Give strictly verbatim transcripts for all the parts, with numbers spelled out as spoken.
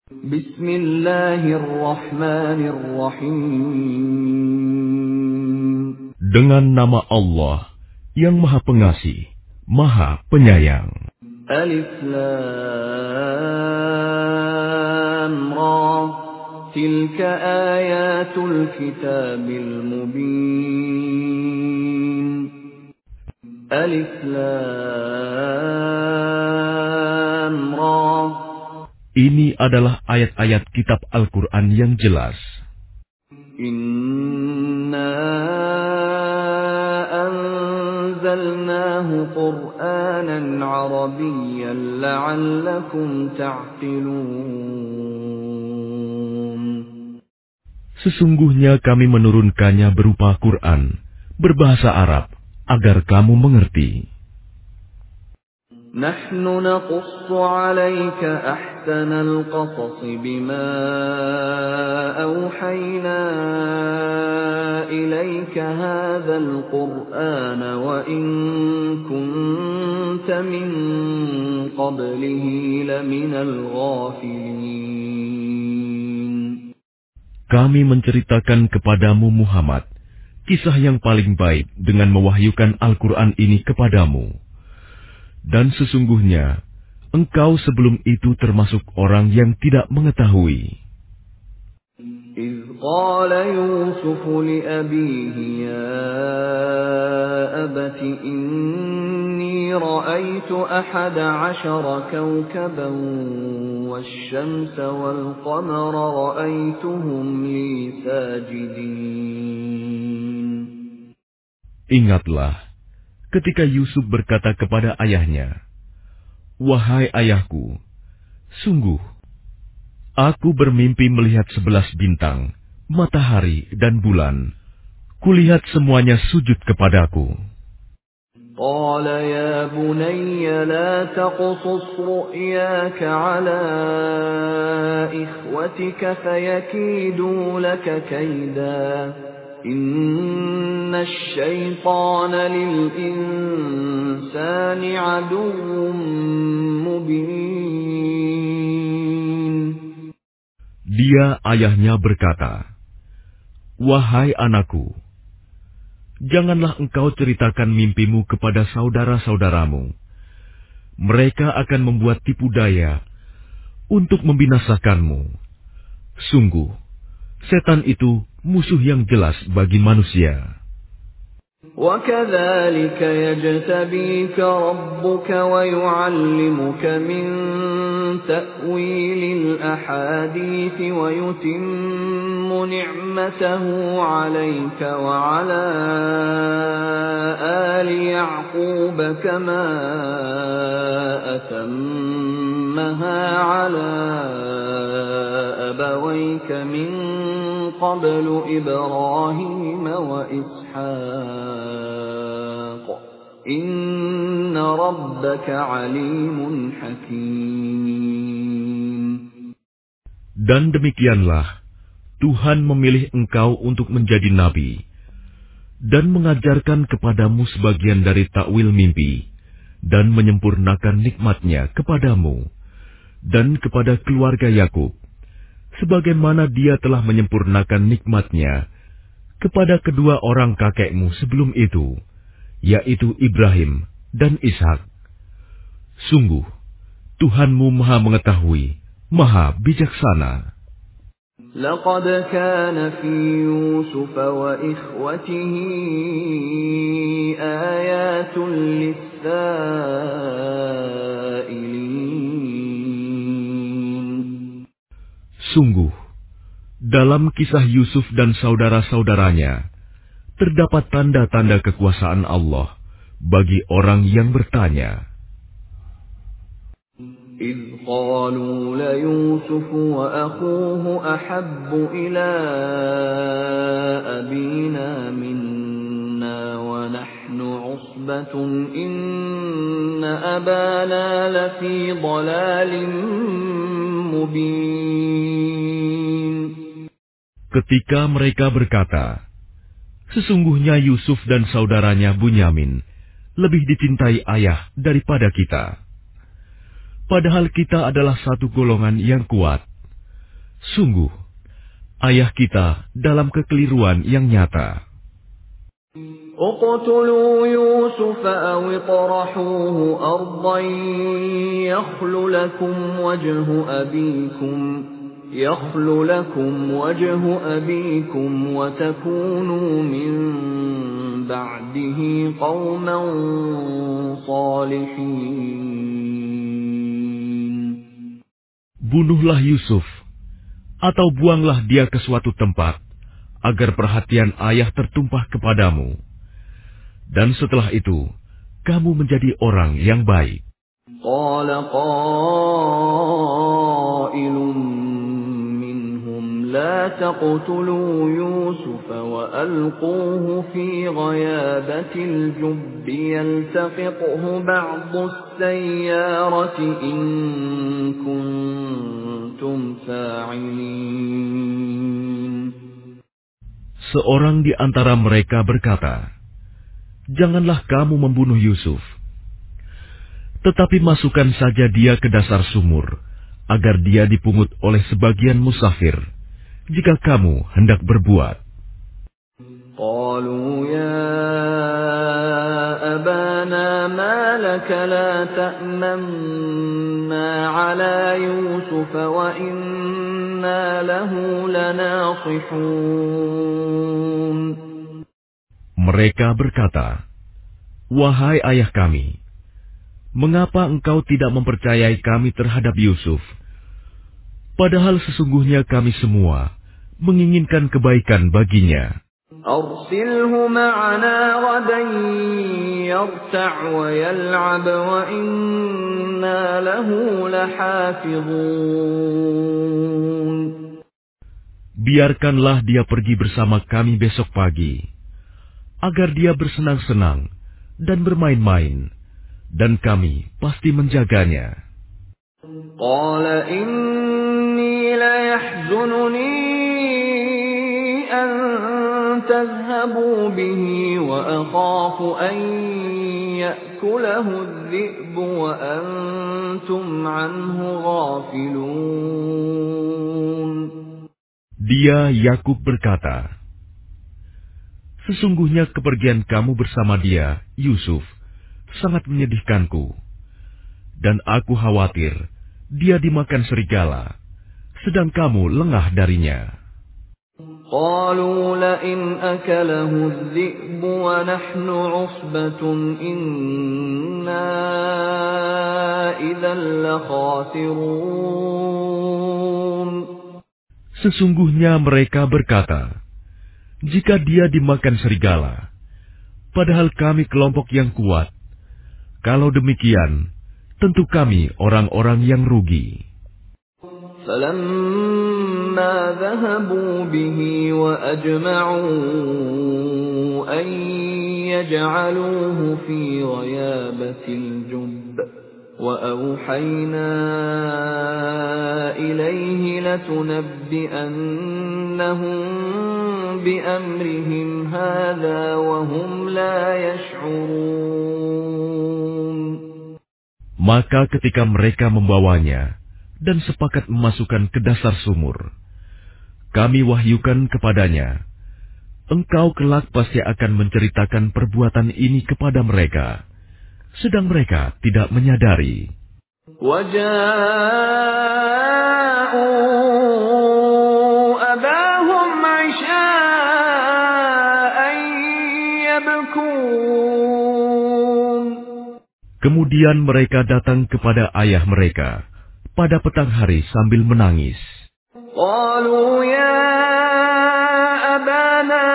Bismillahirrahmanirrahim. Dengan nama Allah yang Maha Pengasih, Maha Penyayang. Alif Lam Ra. Tilka ayatul kitabil mubin. Alif Lam Ra. Ini adalah ayat-ayat kitab Al-Quran yang jelas. Inna anzalnahu Qur'anan Arabiyyan la'allakum ta'qilun. Sesungguhnya kami menurunkannya berupa Quran, berbahasa Arab, agar kamu mengerti. Nahnu naqussu 'alaika ahsanal qasas bima awhayna ilayka hadzal qur'ana wa in kunta min qablihi laminal ghafilin. Kami menceritakan kepadamu Muhammad kisah yang paling baik dengan mewahyukan Al-Quran ini kepadamu. Dan sesungguhnya, engkau sebelum itu termasuk orang yang tidak mengetahui. إذ قال يوسف لأبيه يا أبت إني رأيت أحد عشر كوكبا والشمس والقمر رأيتهم لي ساجدين. Ingatlah, ketika Yusuf berkata kepada ayahnya, "Wahai ayahku, sungguh, aku bermimpi melihat sebelas bintang, matahari dan bulan. Kulihat semuanya sujud kepadaku." قال يا بني لا تقصص رؤياك على إخوتك فيكيدوا لك كيدا إن الشيطان للإنسان عدو مبين. Dia ayahnya berkata, "Wahai anakku, janganlah engkau ceritakan mimpimu kepada saudara-saudaramu. Mereka akan membuat tipu daya untuk membinasakanmu. Sungguh, setan itu musuh yang jelas bagi manusia." وَكَذَلِكَ يَجْتَبِيكَ رَبُّكَ وَيُعَلِّمُكَ مِن تَأْوِيلِ الْأَحَادِيثِ وَيُتِمُّ نِعْمَتَهُ عَلَيْكَ وَعَلَى آلِ يَعْقُوبَ كَمَا أَتَمَّهَا عَلَى أَبَوَيْكَ مِن قَبْلُ إِبْرَاهِيمَ وَإِسْحَاقَ إِنَّ رَبَّكَ عَلِيمٌ حَكِيمٌ. Dan demikianlah Tuhan memilih engkau untuk menjadi nabi dan mengajarkan kepadamu sebagian dari takwil mimpi dan menyempurnakan nikmat-Nya kepadamu dan kepada keluarga Yakub, sebagaimana Dia telah menyempurnakan nikmat-Nya kepada kedua orang kakekmu sebelum itu, yaitu Ibrahim dan Ishak. Sungguh, Tuhanmu Maha Mengetahui, Maha Bijaksana. لقد كان في يوسف وإخوته آيات للسائلين. Sungguh, dalam kisah Yusuf dan saudara-saudaranya, terdapat tanda-tanda kekuasaan Allah bagi orang yang bertanya. إذ قالوا ليوسف وأخوه أحب إلى أبينا منا ونحن عصبة إن أبانا لفي ضلال مبين. Ketika mereka berkata, "Sesungguhnya Yusuf dan saudaranya Bunyamin lebih dicintai ayah daripada kita. Padahal kita adalah satu golongan yang kuat. Sungguh, ayah kita dalam kekeliruan yang nyata. اقتلوا يوسف أو اطرحوه أرضا يخل لكم وجه أبيكم يخل لكم وجه أبيكم وتكونوا من بعده قوما صالحين. Bunuhlah Yusuf, atau buanglah dia ke suatu tempat, agar perhatian ayah tertumpah kepadamu. Dan setelah itu, kamu menjadi orang yang baik. قال قائل منهم لا تقتلوا يوسف وألقوه في غيابة الجب يلتقطه بعض السيارة إن كنتم فاعلين. Seorang di antara mereka berkata, "Janganlah kamu membunuh Yusuf, tetapi masukkan saja dia ke dasar sumur, agar dia dipungut oleh sebagian musafir, jika kamu hendak berbuat." قالوا يا أبانا ما لك لا تأمنا على يوسف وإنا له لناصحون. Mereka berkata, "Wahai ayah kami, mengapa engkau tidak mempercayai kami terhadap Yusuf? Padahal sesungguhnya kami semua menginginkan kebaikan baginya." أرسله معنا غدا يرتع ويلعب وإنا له لحافظون. Biarkanlah dia pergi bersama kami besok pagi, agar dia bersenang-senang dan bermain-main, dan kami pasti menjaganya. قال إني ليحزنني أن تذهبوا به وأخاف أن يأكله الذئب وأنتم عنه غافلون. Dia Yakub berkata, "Sesungguhnya kepergian kamu bersama dia, Yusuf, sangat menyedihkanku, dan aku khawatir dia dimakan serigala, sedang kamu lengah darinya." قالوا لئن أكله الذئب ونحن عصبة إنا إذا لخاسرون. Sesungguhnya mereka berkata, "Jika dia dimakan serigala, padahal kami kelompok yang kuat, kalau demikian, tentu kami orang-orang yang rugi." فلما ذهبوا به وأجمعوا أن يجعلوه في غيابة الجب وأوحينا إليه لتنبئنهم بأمرهم هذا وهم لا يشعرون. Maka ketika mereka membawanya dan sepakat memasukkan ke dasar sumur, kami wahyukan kepadanya, "Engkau kelak pasti akan menceritakan perbuatan ini kepada mereka," sedang mereka tidak menyadari. وَجَاءُوا أَبَاهُمْ عِشَاءً يَبْكُونَ. Kemudian mereka datang kepada ayah mereka pada petang hari sambil menangis. قالوا يا أبانا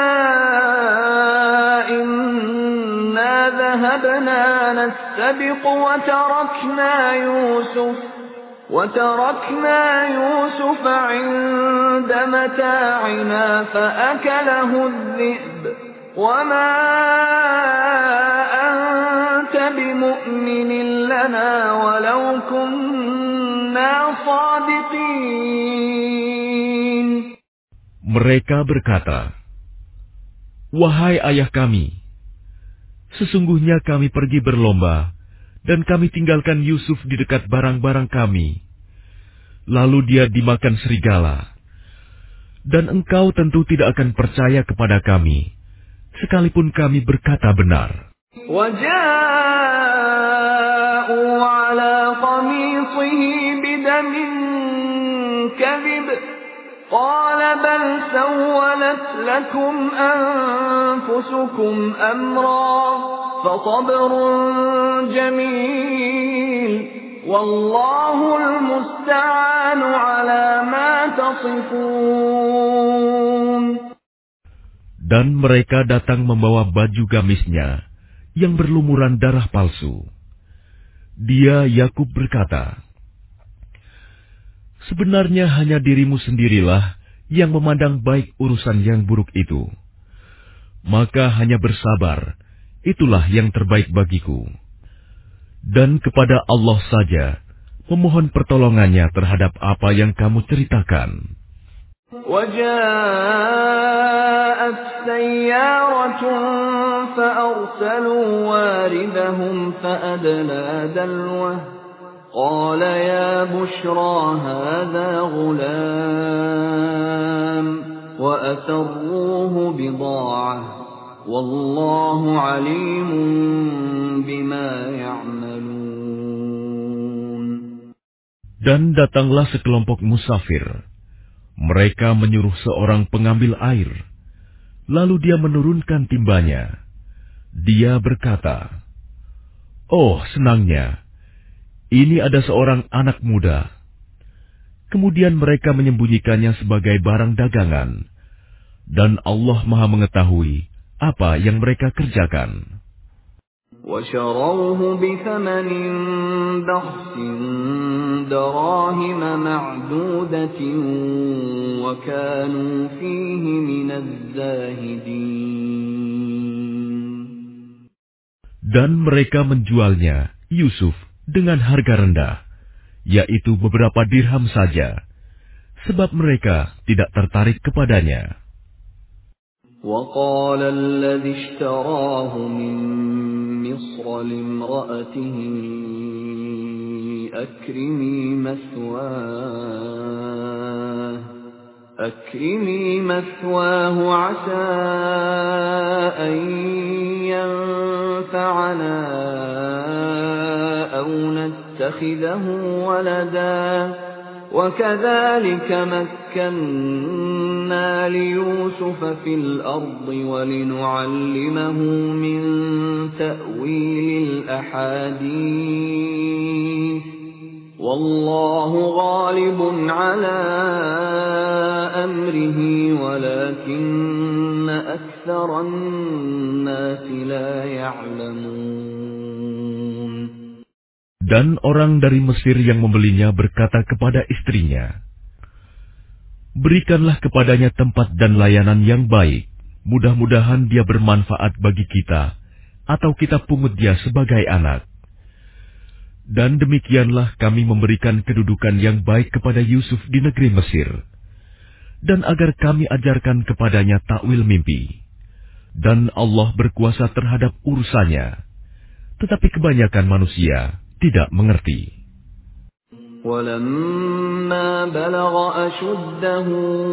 إنا ذهبنا نستبق وتركنا يوسف وتركنا يوسف عند متاعنا فأكله الذئب وما أنت بمؤمن لنا ولو كنا صادقين. Mereka berkata, "Wahai ayah kami, sesungguhnya kami pergi berlomba dan kami tinggalkan Yusuf di dekat barang-barang kami. Lalu dia dimakan serigala. Dan engkau tentu tidak akan percaya kepada kami, sekalipun kami berkata benar. وَجَاءُوا عَلَى قَمِيصِهِ بِدَمٍ كَذِبٍ قَالَ بَلْ سَوَّلَتْ لَكُمْ أَنفُسُكُمْ أَمْرًا فَصَبْرٌ جَمِيلٌ وَاللَّهُ الْمُسْتَعَانُ عَلَى مَا تَصِفُونَ. Dan mereka datang membawa baju gamisnya yang berlumuran darah palsu. Dia, Yakub, berkata, sebenarnya hanya dirimu sendirilah yang memandang baik urusan yang buruk itu. Maka hanya bersabar, itulah yang terbaik bagiku. Dan kepada Allah saja memohon pertolongannya terhadap apa yang kamu ceritakan. وَجَاءَتْ سَيَّارَةٌ فَأَرْسَلُوا وَارِدَهُمْ فَأَدْلَىٰ دَلْوَهُ قَالَ يَا بُشْرَىٰ هَٰذَا غُلَامٌ وَأَسَرُّوهُ بِضَاعَةً وَاللَّهُ عَلِيمٌ بِمَا يَعْمَلُونَ. Dan datanglah sekelompok musafir. Mereka menyuruh seorang pengambil air, lalu dia menurunkan timbanya. Dia berkata, oh senangnya, ini ada seorang anak muda. Kemudian mereka menyembunyikannya sebagai barang dagangan, dan Allah Maha mengetahui apa yang mereka kerjakan. وَشَرَوْهُ بِثَمَنٍ بَخْسٍ دَرَاهِمَ مَعْدُودَةٍ وَكَانُوا فِيهِ مِنَ الزَّاهِدِينَ. Dan mereka menjualnya, Yusuf, dengan harga rendah, yaitu beberapa dirham saja, sebab mereka tidak tertarik kepadanya. وَقَالَ الَّذِي اشْتَرَاهُ مِن مِّصْرَ لِامْرَأَتِهِ أَكْرِمِي مَثْوَاهُ أَكْرِمِي مَثْوَاهُ عَسَىٰ أَن يَنفَعَنَا أَوْ نَتَّخِذَهُ وَلَدًا وَكَذَٰلِكَ مَكَّنَّا لِيُوسُفَ فِي الْأَرْضِ وَلِنُعَلِّمَهُ مِن تَأْوِيلِ الْأَحَادِيثِ وَاللَّهُ غَالِبٌ عَلَىٰ أَمْرِهِ وَلَٰكِنَّ أَكْثَرَ النَّاسِ لَا يَعْلَمُونَ. Dan orang dari Mesir yang membelinya berkata kepada istrinya, berikanlah kepadanya tempat dan layanan yang baik, mudah-mudahan dia bermanfaat bagi kita, atau kita pungut dia sebagai anak. Dan demikianlah kami memberikan kedudukan yang baik kepada Yusuf di negeri Mesir, dan agar kami ajarkan kepadanya takwil mimpi. Dan Allah berkuasa terhadap urusannya, tetapi kebanyakan manusia tidak mengerti. وَلَمَّا بَلَغَ أَشُدَّهُ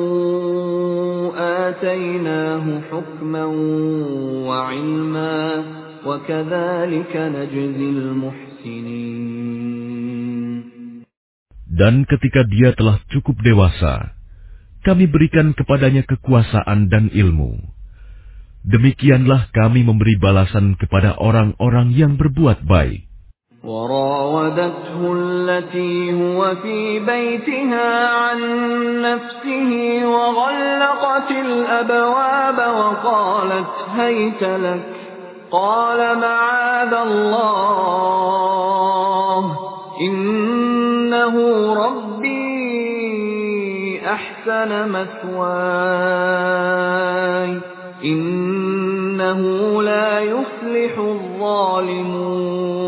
آتَيْنَاهُ حُكْمًا وَعِلْمًا وَكَذَلِكَ نَجْزِي الْمُحْسِنِينَ. Dan ketika dia telah cukup dewasa, kami berikan kepadanya kekuasaan dan ilmu. Demikianlah kami memberi balasan kepada orang-orang yang berbuat baik. وراودته التي هو في بيتها عن نفسه وغلقت الأبواب وقالت هيت لك قال معاذ الله إنه ربي أحسن مثواي إنه لا يفلح الظالمون.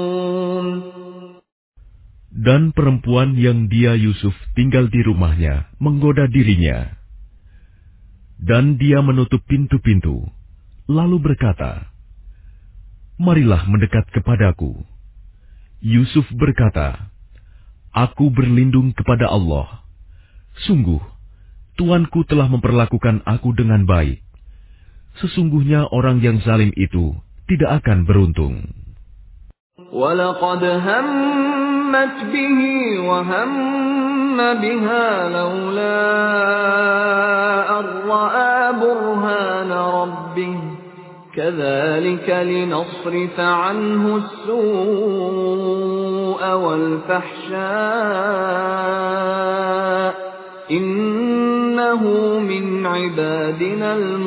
Dan perempuan yang dia Yusuf tinggal di rumahnya menggoda dirinya. Dan dia menutup pintu-pintu, lalu berkata, marilah mendekat kepadaku. Yusuf berkata, aku berlindung kepada Allah. Sungguh, Tuanku telah memperlakukan aku dengan baik. Sesungguhnya orang yang zalim itu tidak akan beruntung. وَلَقَدْ هَمَّتْ بِهِ وَهَمَّ بِهَا لَوْلَا أَن رَّأَىٰ بُرْهَانَ رَبِّهِ كَذَٰلِكَ لِنَصْرِفَ عَنْهُ السُّوءَ وَالْفَحْشَاءَ إِنَّهُ مِنْ عِبَادِنَا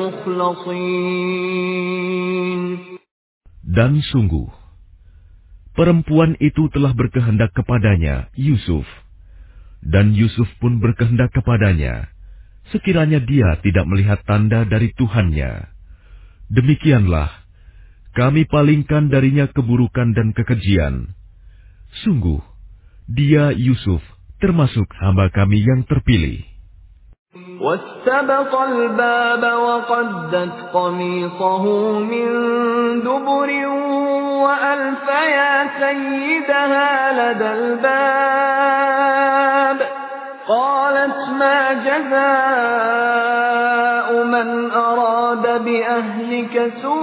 الْمُخْلَصِينَ. Dan sungguh, perempuan itu telah berkehendak kepadanya, Yusuf. Dan Yusuf pun berkehendak kepadanya, sekiranya dia tidak melihat tanda dari Tuhannya. Demikianlah, kami palingkan darinya keburukan dan kekejian. Sungguh, dia Yusuf termasuk hamba kami yang terpilih. وَاسْتَبَقَ الْبَابَ وَقَدَّتْ قَمِيصَهُ مِنْ دُبُرٍ وَأَلْفَ يَا سَيِّدَهَا لَدَى الْبَابِ قَالَتْ مَا جَزَاءُ مَنْ أَرَادَ بِأَهْلِكَ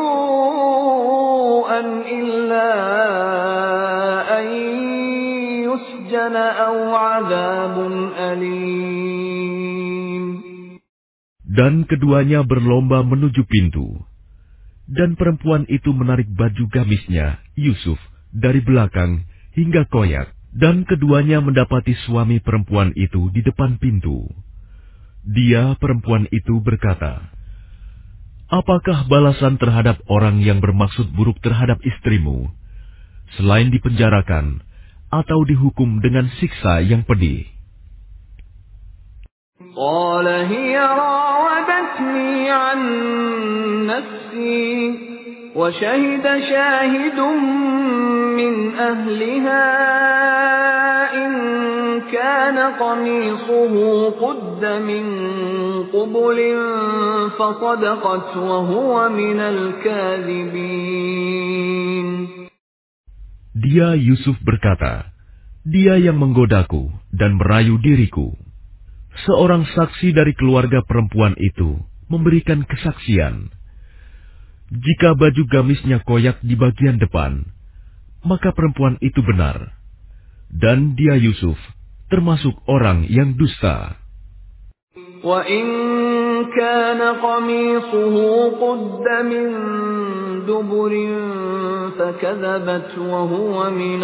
سُوءًا إِلَّا أَنْ يُسْجَنَ أَوْ عَذَابٌ أَلِيمٌ. Dan keduanya berlomba menuju pintu. Dan perempuan itu menarik baju gamisnya, Yusuf, dari belakang hingga koyak. Dan keduanya mendapati suami perempuan itu di depan pintu. Dia, perempuan itu, berkata, "Apakah balasan terhadap orang yang bermaksud buruk terhadap istrimu, selain dipenjarakan atau dihukum dengan siksa yang pedih?" قال هي راودتني عن نفسي وشهد شاهد من أهلها إن كان قميصه قد من قبل فصدقت وهو من الكاذبين. Dia Yusuf berkata, "Dia yang menggodaku dan merayu diriku." Seorang saksi dari keluarga perempuan itu memberikan kesaksian. Jika baju gamisnya koyak di bagian depan, maka perempuan itu benar. Dan dia Yusuf termasuk orang yang dusta. وَإِنْ كَانَ قَمِيصُهُ قُدَّ مِنْ دُبُرٍ فَكَذَبَتْ وَهُوَ مِنَ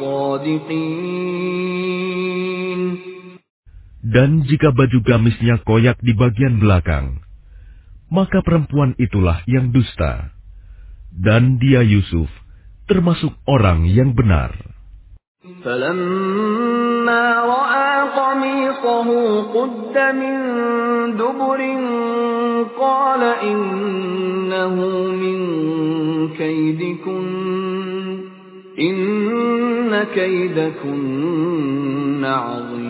الصَّادِقِينَ. Dan jika baju gamisnya koyak di bagian belakang, maka perempuan itulah yang dusta. Dan dia Yusuf termasuk orang yang benar. فَلَمَّا رَأَى قَمِيصَهُ قُدَّ مِنْ دُبُرٍ قَالَ إِنَّهُ مِنْ كَيْدِكُنَّ إِنَّ كَيْدَكُنَّ عَظِيمٌ.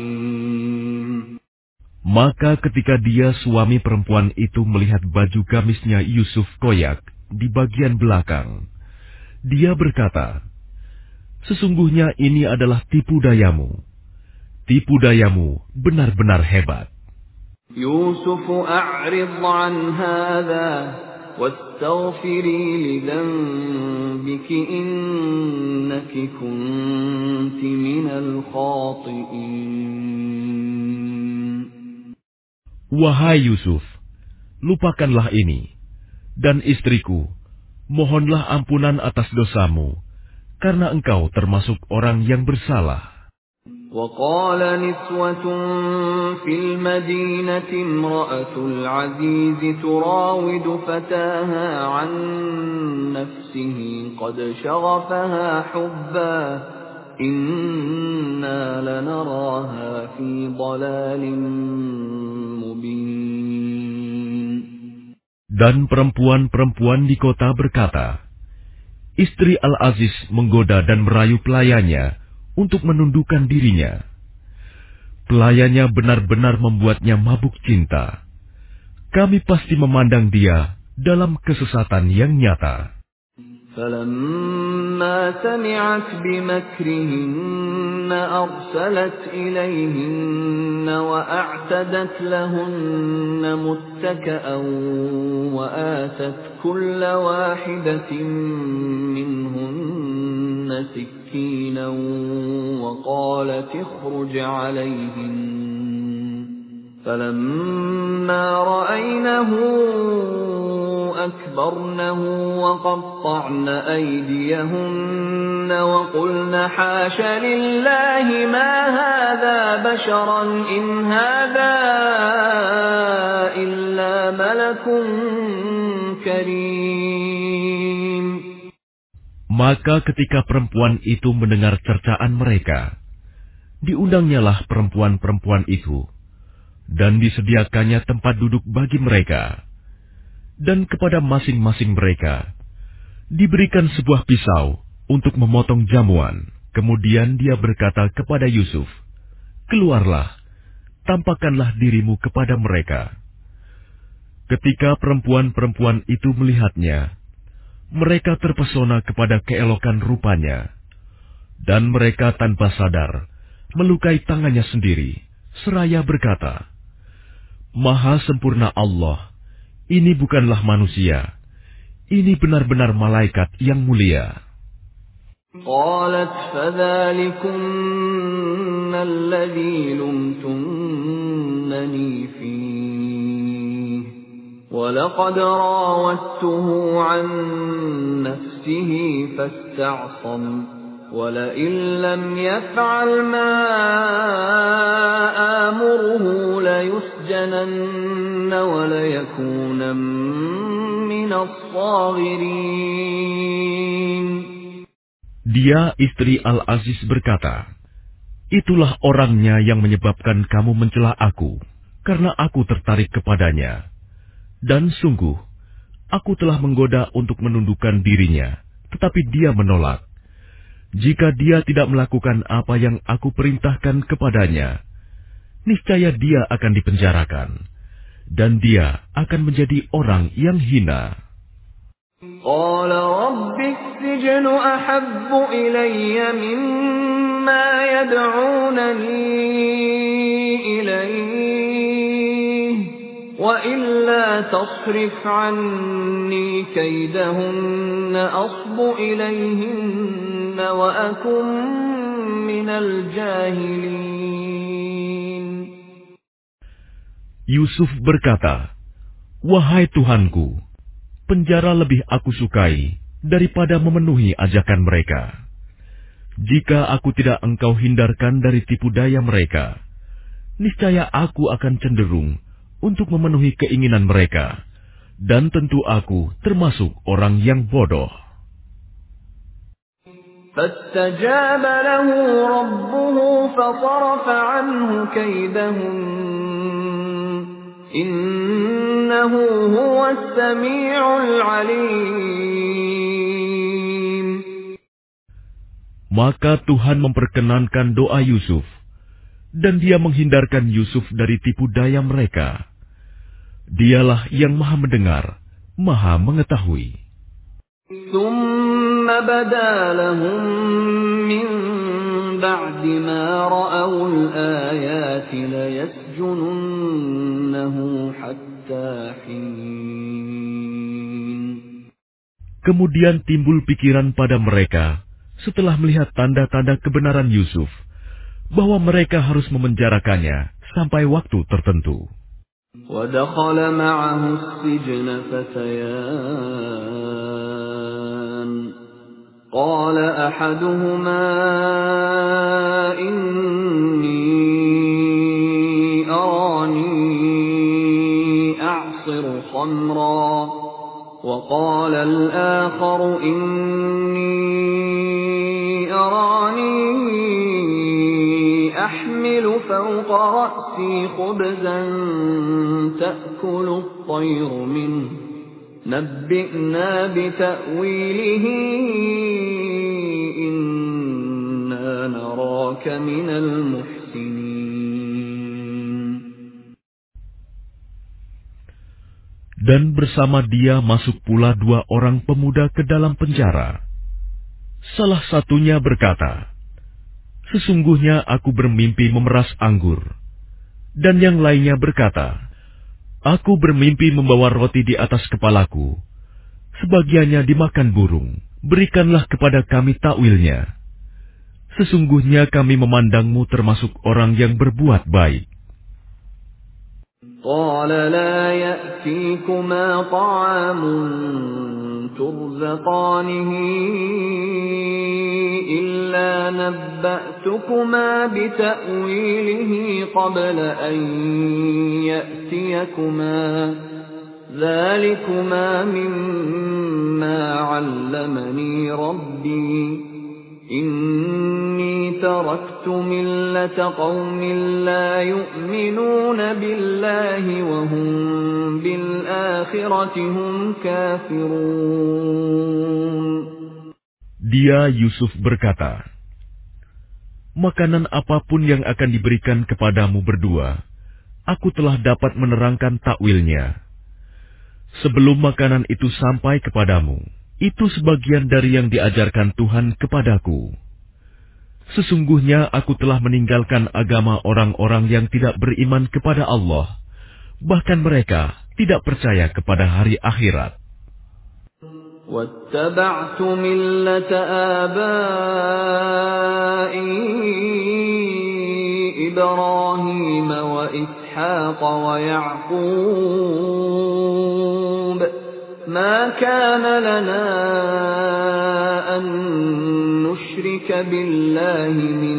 Maka ketika dia suami perempuan itu melihat baju gamisnya Yusuf koyak di bagian belakang, dia berkata, "Sesungguhnya ini adalah tipu dayamu. Tipu dayamu benar-benar hebat." Yusuf a'rid 'an hadha wastaghfiri li dhanbiki innaki kunti minal khati'in. Wahai Yusuf, lupakanlah ini, dan istriku, mohonlah ampunan atas dosamu, karena engkau termasuk orang yang bersalah. وَقَالَ نِسْوَةٌ فِي الْمَدِينَةِ امْرَأَتُ الْعَزِيزِ تُرَاوِدُ فَتَاهَا عَنْ نَفْسِهِ قَدْ شَغَفَهَا حُبًّا إِنَّا لَنَرَاهَا فِي ضَلَالٍ مُبِينٍ. Dan perempuan-perempuan di kota berkata, "Istri Al-Aziz menggoda dan merayu pelayannya untuk menundukkan dirinya. Pelayannya benar-benar membuatnya mabuk cinta. Kami pasti memandang dia dalam kesesatan yang nyata." فَلَمَّا سَمِعَتْ بِمَكْرِهِنَّ أَرْسَلَتْ إِلَيْهِنَّ وَأَعْتَدَتْ لَهُنَّ مُتَّكَأً وَآتَتْ كُلَّ وَاحِدَةٍ مِّنْهُنَّ سِكِّينًا وَقَالَتِ اخْرُجْ عَلَيْهِنَّ فَلَمَّا رَأَيْنَهُ أَكْبَرْنَهُ وَقَطَّعْنَ أَيْدِيَهُنَّ وَقُلْنَ حَاشَ لِلَّهِ مَا هَذَا بَشَرًا إِنْ هَذَا إِلَّا مَلَكٌ كَرِيمٌ. Maka ketika perempuan itu mendengar cercaan mereka, diundangnyalah perempuan-perempuan itu, dan disediakannya tempat duduk bagi mereka. Dan kepada masing-masing mereka diberikan sebuah pisau untuk memotong jamuan. Kemudian dia berkata kepada Yusuf, "Keluarlah, tampakkanlah dirimu kepada mereka." Ketika perempuan-perempuan itu melihatnya, mereka terpesona kepada keelokan rupanya, dan mereka tanpa sadar melukai tangannya sendiri, seraya berkata, "Maha sempurna Allah, ini bukanlah manusia, ini benar-benar malaikat yang mulia." قالت فذلكن الذي لمتنني فيه ولقد راودته عن نفسه فاستعصم ولئن لم يفعل ما آمره ليسجنن وليكون من الصاغرين. Dia, istri Al-Aziz, berkata, "Itulah orangnya yang menyebabkan kamu mencela aku, karena aku tertarik kepadanya. Dan sungguh, aku telah menggoda untuk menundukkan dirinya, tetapi dia menolak. Jika dia tidak melakukan apa yang aku perintahkan kepadanya, niscaya dia akan dipenjarakan, dan dia akan menjadi orang yang hina." قال رب السجن أحب إلي مما يدعونني إليه وإلا تصرف عني كيدهن أصب إليهن وأكن من الجاهلين. Yusuf berkata, "Wahai Tuhanku, penjara lebih aku sukai daripada memenuhi ajakan mereka. Jika aku tidak engkau hindarkan dari tipu daya mereka, niscaya aku akan cenderung untuk memenuhi keinginan mereka, dan tentu aku termasuk orang yang bodoh." فاستجاب له ربه فصرف عنه كيدهن إنه هو السميع العليم. Maka Tuhan memperkenankan doa Yusuf, dan dia menghindarkan Yusuf dari tipu daya mereka. Dialah yang maha mendengar, maha mengetahui. ثم بدا لهم من بعد ما رأوا الآيات ليسجننه حتى حين. Kemudian timbul pikiran pada mereka setelah melihat tanda-tanda kebenaran Yusuf, bahwa mereka harus memenjarakannya sampai waktu tertentu. وَدَخَلَ مَعَهُ السِّجْنَ فَتَيَانِ قَالَ أَحَدُهُمَا إِنِّي أَرَانِي أَعْصِرُ خَمْرًا وَقَالَ الْآخَرُ إِنِّي أَرَانِي أحمل فوق رأسي خبزا تأكل الطير منه نبئنا بتأويله إنا نراك من المحسنين. Dan bersama dia masuk pula dua orang pemuda ke dalam penjara. Salah satunya berkata, "Sesungguhnya aku bermimpi memeras anggur." Dan yang lainnya berkata, "Aku bermimpi membawa roti di atas kepalaku. Sebagiannya dimakan burung. Berikanlah kepada kami takwilnya. Sesungguhnya kami memandangmu termasuk orang yang berbuat baik." قال لا يأتيكما طعام ترزقانه إلا نبأتكما بتأويله قبل أن يأتيكما ذلكما مما علمني ربي إني تركت ملة قوم لا يؤمنون بالله وهم بالآخرة هم كافرون. Dia Yusuf berkata, "Makanan apapun yang akan diberikan kepadamu berdua, aku telah dapat menerangkan takwilnya. Sebelum makanan itu sampai kepadamu, itu sebagian dari yang diajarkan Tuhan kepadaku. Sesungguhnya aku telah meninggalkan agama orang-orang yang tidak beriman kepada Allah, bahkan mereka tidak percaya kepada hari akhirat. وَاتَّبَعْتُ مِلَّةَ آبَائِي إِبْرَاهِيمَ وَإِسْحَاقَ وَيَعْقُوبَ مَا كَانَ لَنَا أَن نُّشْرِكَ بِاللَّهِ مِن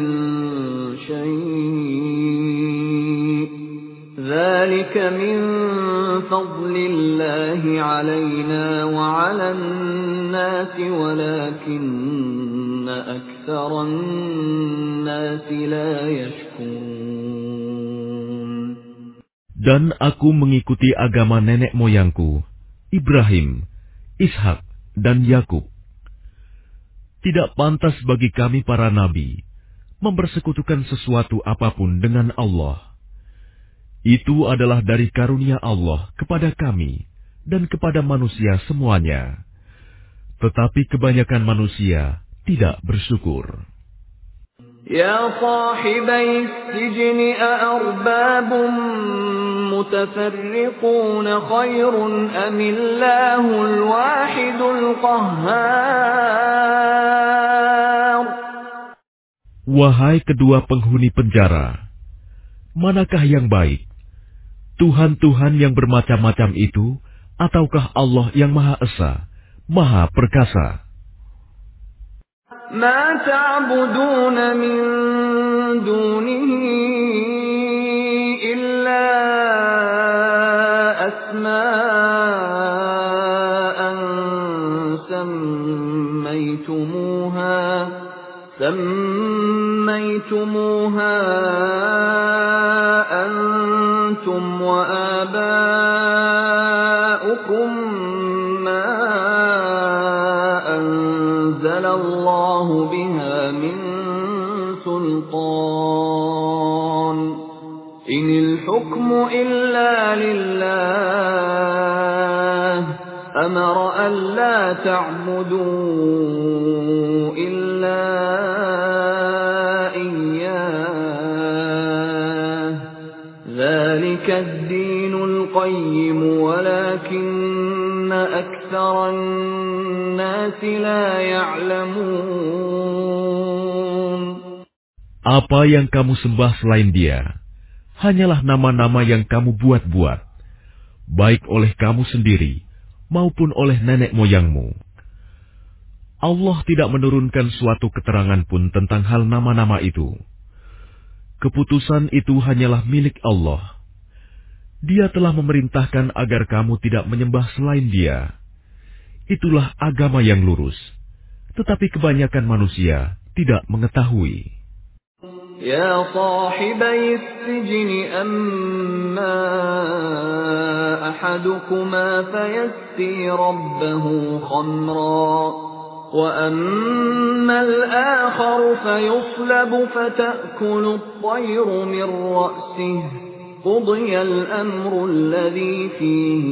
شَيْءٍ ذَلِكَ مِن فَضْلِ اللَّهِ عَلَيْنَا وَعَلَى النَّاسِ وَلَكِنَّ أَكْثَرَ النَّاسِ لَا يَشْكُرُونَ. Dan aku mengikuti agama nenek moyangku, Ibrahim, Ishak, dan Yakub. Tidak pantas bagi kami para nabi mempersekutukan sesuatu apapun dengan Allah. Itu adalah dari karunia Allah kepada kami dan kepada manusia semuanya. Tetapi kebanyakan manusia tidak bersyukur. يا صاحبي السجن أأرباب متفرقون خير أم الله الواحد القهار. Wahai kedua penghuni penjara, manakah yang baik? Tuhan-Tuhan yang bermacam-macam itu, ataukah Allah yang Maha Esa, Maha Perkasa? ما تعبدون من دونه إلا أسماء سميتموها سميتموها أنتم وآباؤكم ما أنزل الله بها من سلطان إن الحكم إلا لله أمر ألا تعبدوا إلا إياه ذلك الدين القيم ولكن أكثر الناس لا يعلمون. Apa yang kamu sembah selain Dia hanyalah nama-nama yang kamu buat-buat, baik oleh kamu sendiri maupun oleh nenek moyangmu. Allah tidak menurunkan suatu keterangan pun tentang hal nama-nama itu. Keputusan itu hanyalah milik Allah. Dia telah memerintahkan agar kamu tidak menyembah selain Dia. Itulah agama yang lurus, tetapi kebanyakan manusia tidak mengetahui. يا صاحبي السجن أما أحدكما فيسقي ربه خمرا وأما الآخر فيصلب فتأكل الطير من رأسه قُضِيَ الْأَمْرُ الَّذِي فِيهِ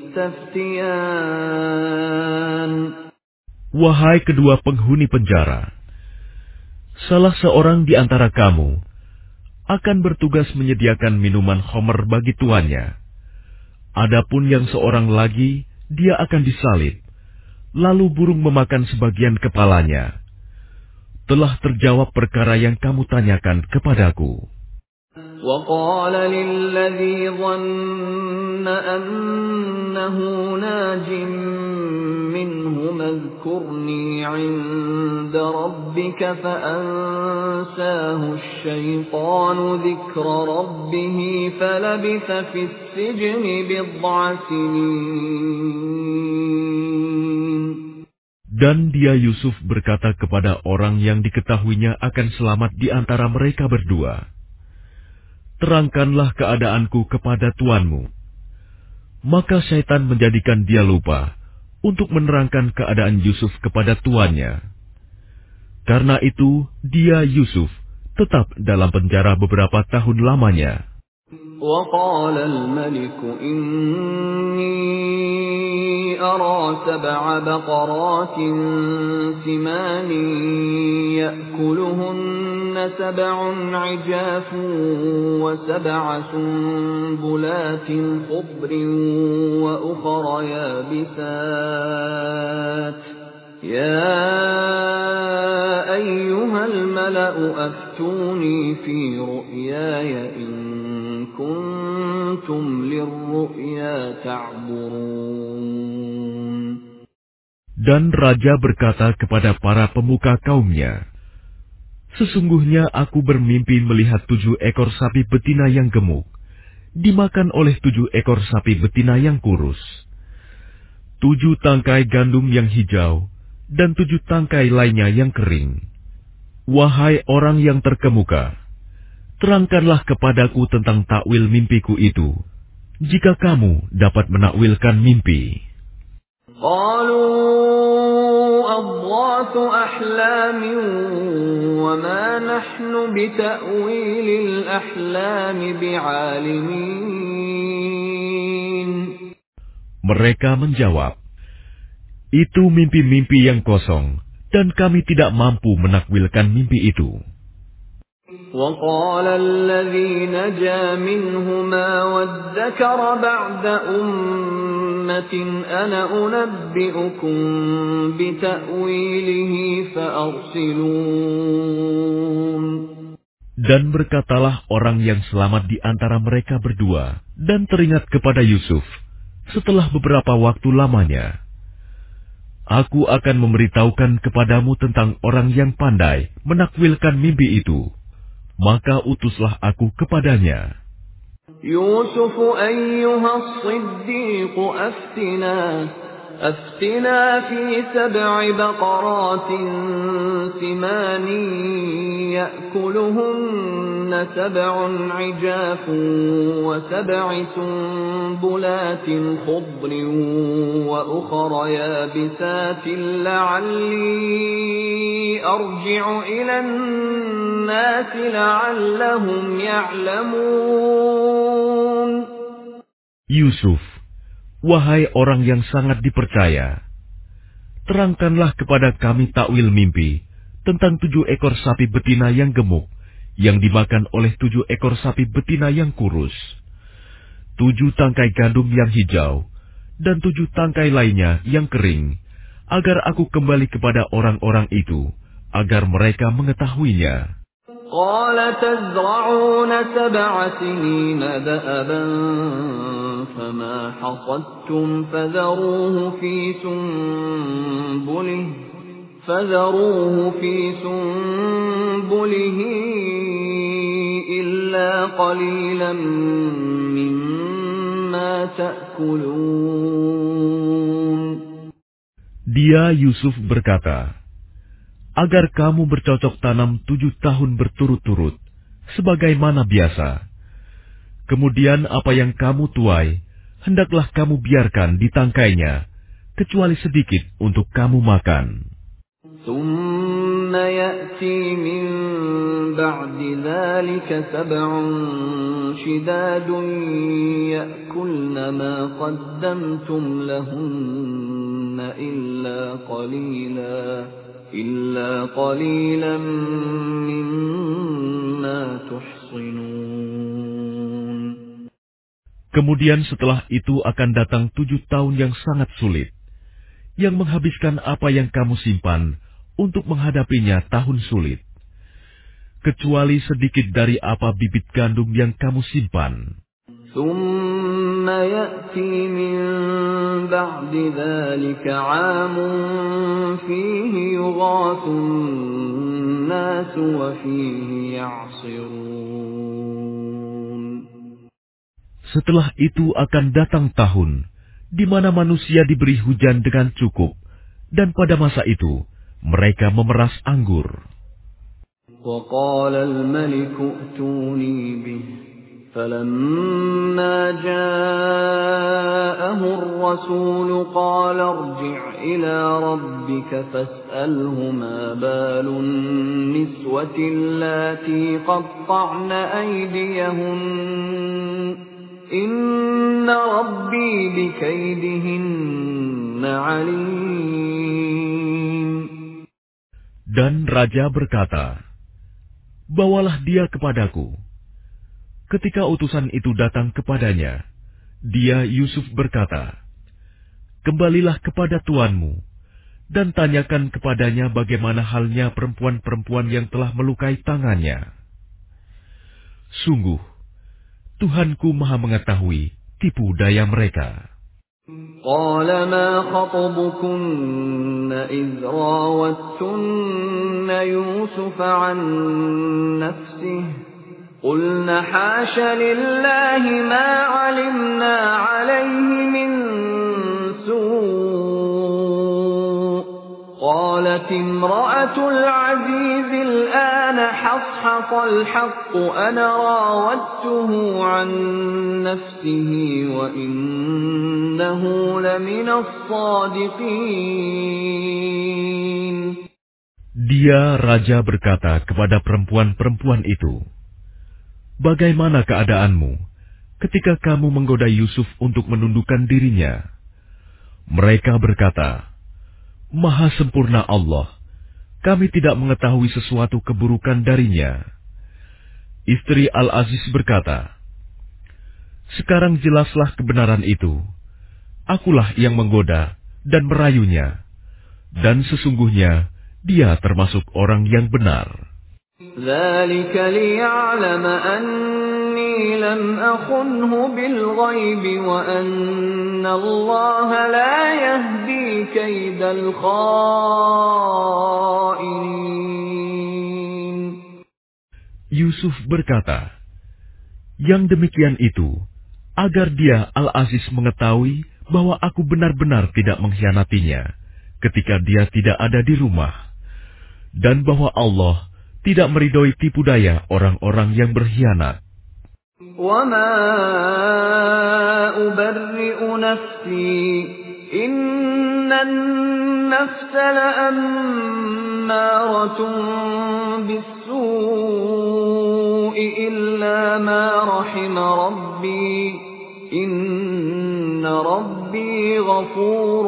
تَسْتَفْتِيَانِ. Wahai kedua penghuni penjara, salah seorang di antara kamu akan bertugas menyediakan minuman khamr bagi tuannya. Adapun yang seorang lagi, dia akan disalib, lalu burung memakan sebagian kepalanya. Telah terjawab perkara yang kamu tanyakan kepadaku. وَقَالَ لِلَّذِي ظَنَّ أَنَّهُ نَاجٍ مِّنْهُمَا اذْكُرْنِي عِندَ رَبِّكَ فَأَنسَاهُ الشَّيْطَانُ ذِكْرَ رَبِّهِ فَلَبِثَ فِي السِّجْنِ بِضْعَ سِنِينَ. Dan dia Yusuf berkata kepada orang yang diketahuinya akan selamat di antara mereka berdua, terangkanlah keadaanku kepada tuanmu. Maka syaitan menjadikan dia lupa untuk menerangkan keadaan Yusuf kepada tuannya. Karena itu, dia Yusuf tetap dalam penjara beberapa tahun lamanya. وَقَالَ الْمَلِكُ إِنِّي أَرَى سَبْعَ بَقَرَاتٍ سِمَانٍ يَأْكُلُهُنَّ سَبْعٌ عِجَافٌ وَسَبْعَ سُنبُلَاتٍ خُضْرٍ وَأُخَرَ يَابِسَاتٍ يَا أَيُّهَا الْمَلَأُ أَفْتُونِي فِي رُؤْيَايَ إِن كُنتُمْ لِلرُّؤْيَا تَعْبُرُونَ. Dan raja berkata kepada para pemuka kaumnya, sesungguhnya aku bermimpi melihat tujuh ekor sapi betina yang gemuk dimakan oleh tujuh ekor sapi betina yang kurus, tujuh tangkai gandum yang hijau, dan tujuh tangkai lainnya yang kering. Wahai orang yang terkemuka, terangkanlah kepadaku tentang takwil mimpiku itu, jika kamu dapat menakwilkan mimpi. قالوا أضغاث أحلام وما نحن بتأويل الأحلام بعالمين. Mereka menjawab, itu mimpi-mimpi yang kosong, dan kami tidak mampu menakwilkan mimpi itu. وقال الذي نجا منهما وادكر بعد أمة أنا أنبئكم بتأويله فأرسلون. Dan berkatalah orang yang selamat di antara mereka berdua dan teringat kepada Yusuf setelah beberapa waktu lamanya. Aku akan memberitahukan kepadamu tentang orang yang pandai menakwilkan mimpi itu. Maka utuslah aku kepadanya. Yusuf ayyuha as-siddiq aftina aftina fi sab'i baqaratin simani ya'kuluhunna sab'un 'ijafun wa sab'i sunbulatin khudrin wa ukhra yabisatin la'alli arji'u ila an-nas la'allahum ya'lamun. Yusuf, wahai orang yang sangat dipercaya, terangkanlah kepada kami takwil mimpi tentang tujuh ekor sapi betina yang gemuk, yang dimakan oleh tujuh ekor sapi betina yang kurus, tujuh tangkai gandum yang hijau, dan tujuh tangkai lainnya yang kering, agar aku kembali kepada orang-orang itu, agar mereka mengetahuinya. قال تزرعون سبع سنين دأبا فما حصدتم فذروه في سنبله فذروه في سنبله إلا قليلا مما تأكلون. Dia Yusuf berkata, agar kamu bercocok tanam tujuh tahun berturut-turut, sebagaimana biasa. Kemudian apa yang kamu tuai, hendaklah kamu biarkan di tangkainya, kecuali sedikit untuk kamu makan. ثم يأتي من بعد ذلك سبع شداد يأكلن ما قدمتم لهن إلا قليلا إلا قليلا مما تحصنون. Kemudian setelah itu akan datang tujuh tahun yang sangat sulit, yang menghabiskan apa yang kamu simpan untuk menghadapinya tahun sulit, kecuali sedikit dari apa bibit gandum yang kamu simpan. ثم يأتي من بعد ذلك عام فيه يغاث الناس وفيه يعصرون. Setelah itu akan datang tahun di mana manusia diberi hujan dengan cukup, dan pada masa itu mereka memeras anggur. وقال الملك ائتوني به فلما جاءه الرسول قال ارجع إلى ربك فاسأله ما بال النسوة اللاتي قطعن أيديهن إن ربي بكيدهن عليم. Dan raja berkata, bawalah dia kepadaku. Ketika utusan itu datang kepadanya, dia Yusuf berkata, kembalilah kepada tuanmu dan tanyakan kepadanya bagaimana halnya perempuan-perempuan yang telah melukai tangannya. Sungguh, Tuhanku Maha mengetahui tipu daya mereka. قال ما خطبكن إذ راوتن يوسف عن نفسه قلن حاش لله ما علمنا عليه من سوء قالت امرأة العزيز الآن حصحص الحق أنا راودته عن نفسه وإنه لمن الصادقين. Dia raja berkata kepada perempuan-perempuan itu, bagaimana keadaanmu ketika kamu menggoda Yusuf untuk menundukkan dirinya? Mereka berkata, Maha sempurna Allah, kami tidak mengetahui sesuatu keburukan darinya. Istri Al-Aziz berkata, sekarang jelaslah kebenaran itu. Akulah yang menggoda dan merayunya, dan sesungguhnya dia termasuk orang yang benar. ذلك ليعلم أني لم أخنه بالغيب وأن الله لا يهدي كيد الخائنين. Yusuf berkata, yang demikian itu agar dia Al-Aziz mengetahui bahwa aku benar-benar tidak mengkhianatinya ketika dia tidak ada di rumah, dan bahwa Allah tidak meridhoi tipu daya orang-orang yang berkhianat. وَمَا أُبَرِّئُ نَفْسِي إِنَّ النَّفْسَ لَأَمَّارَةٌ بِالسُّوءِ إِلَّا مَا رَحِمَ رَبِّي إِنَّ رَبِّي غَفُورٌ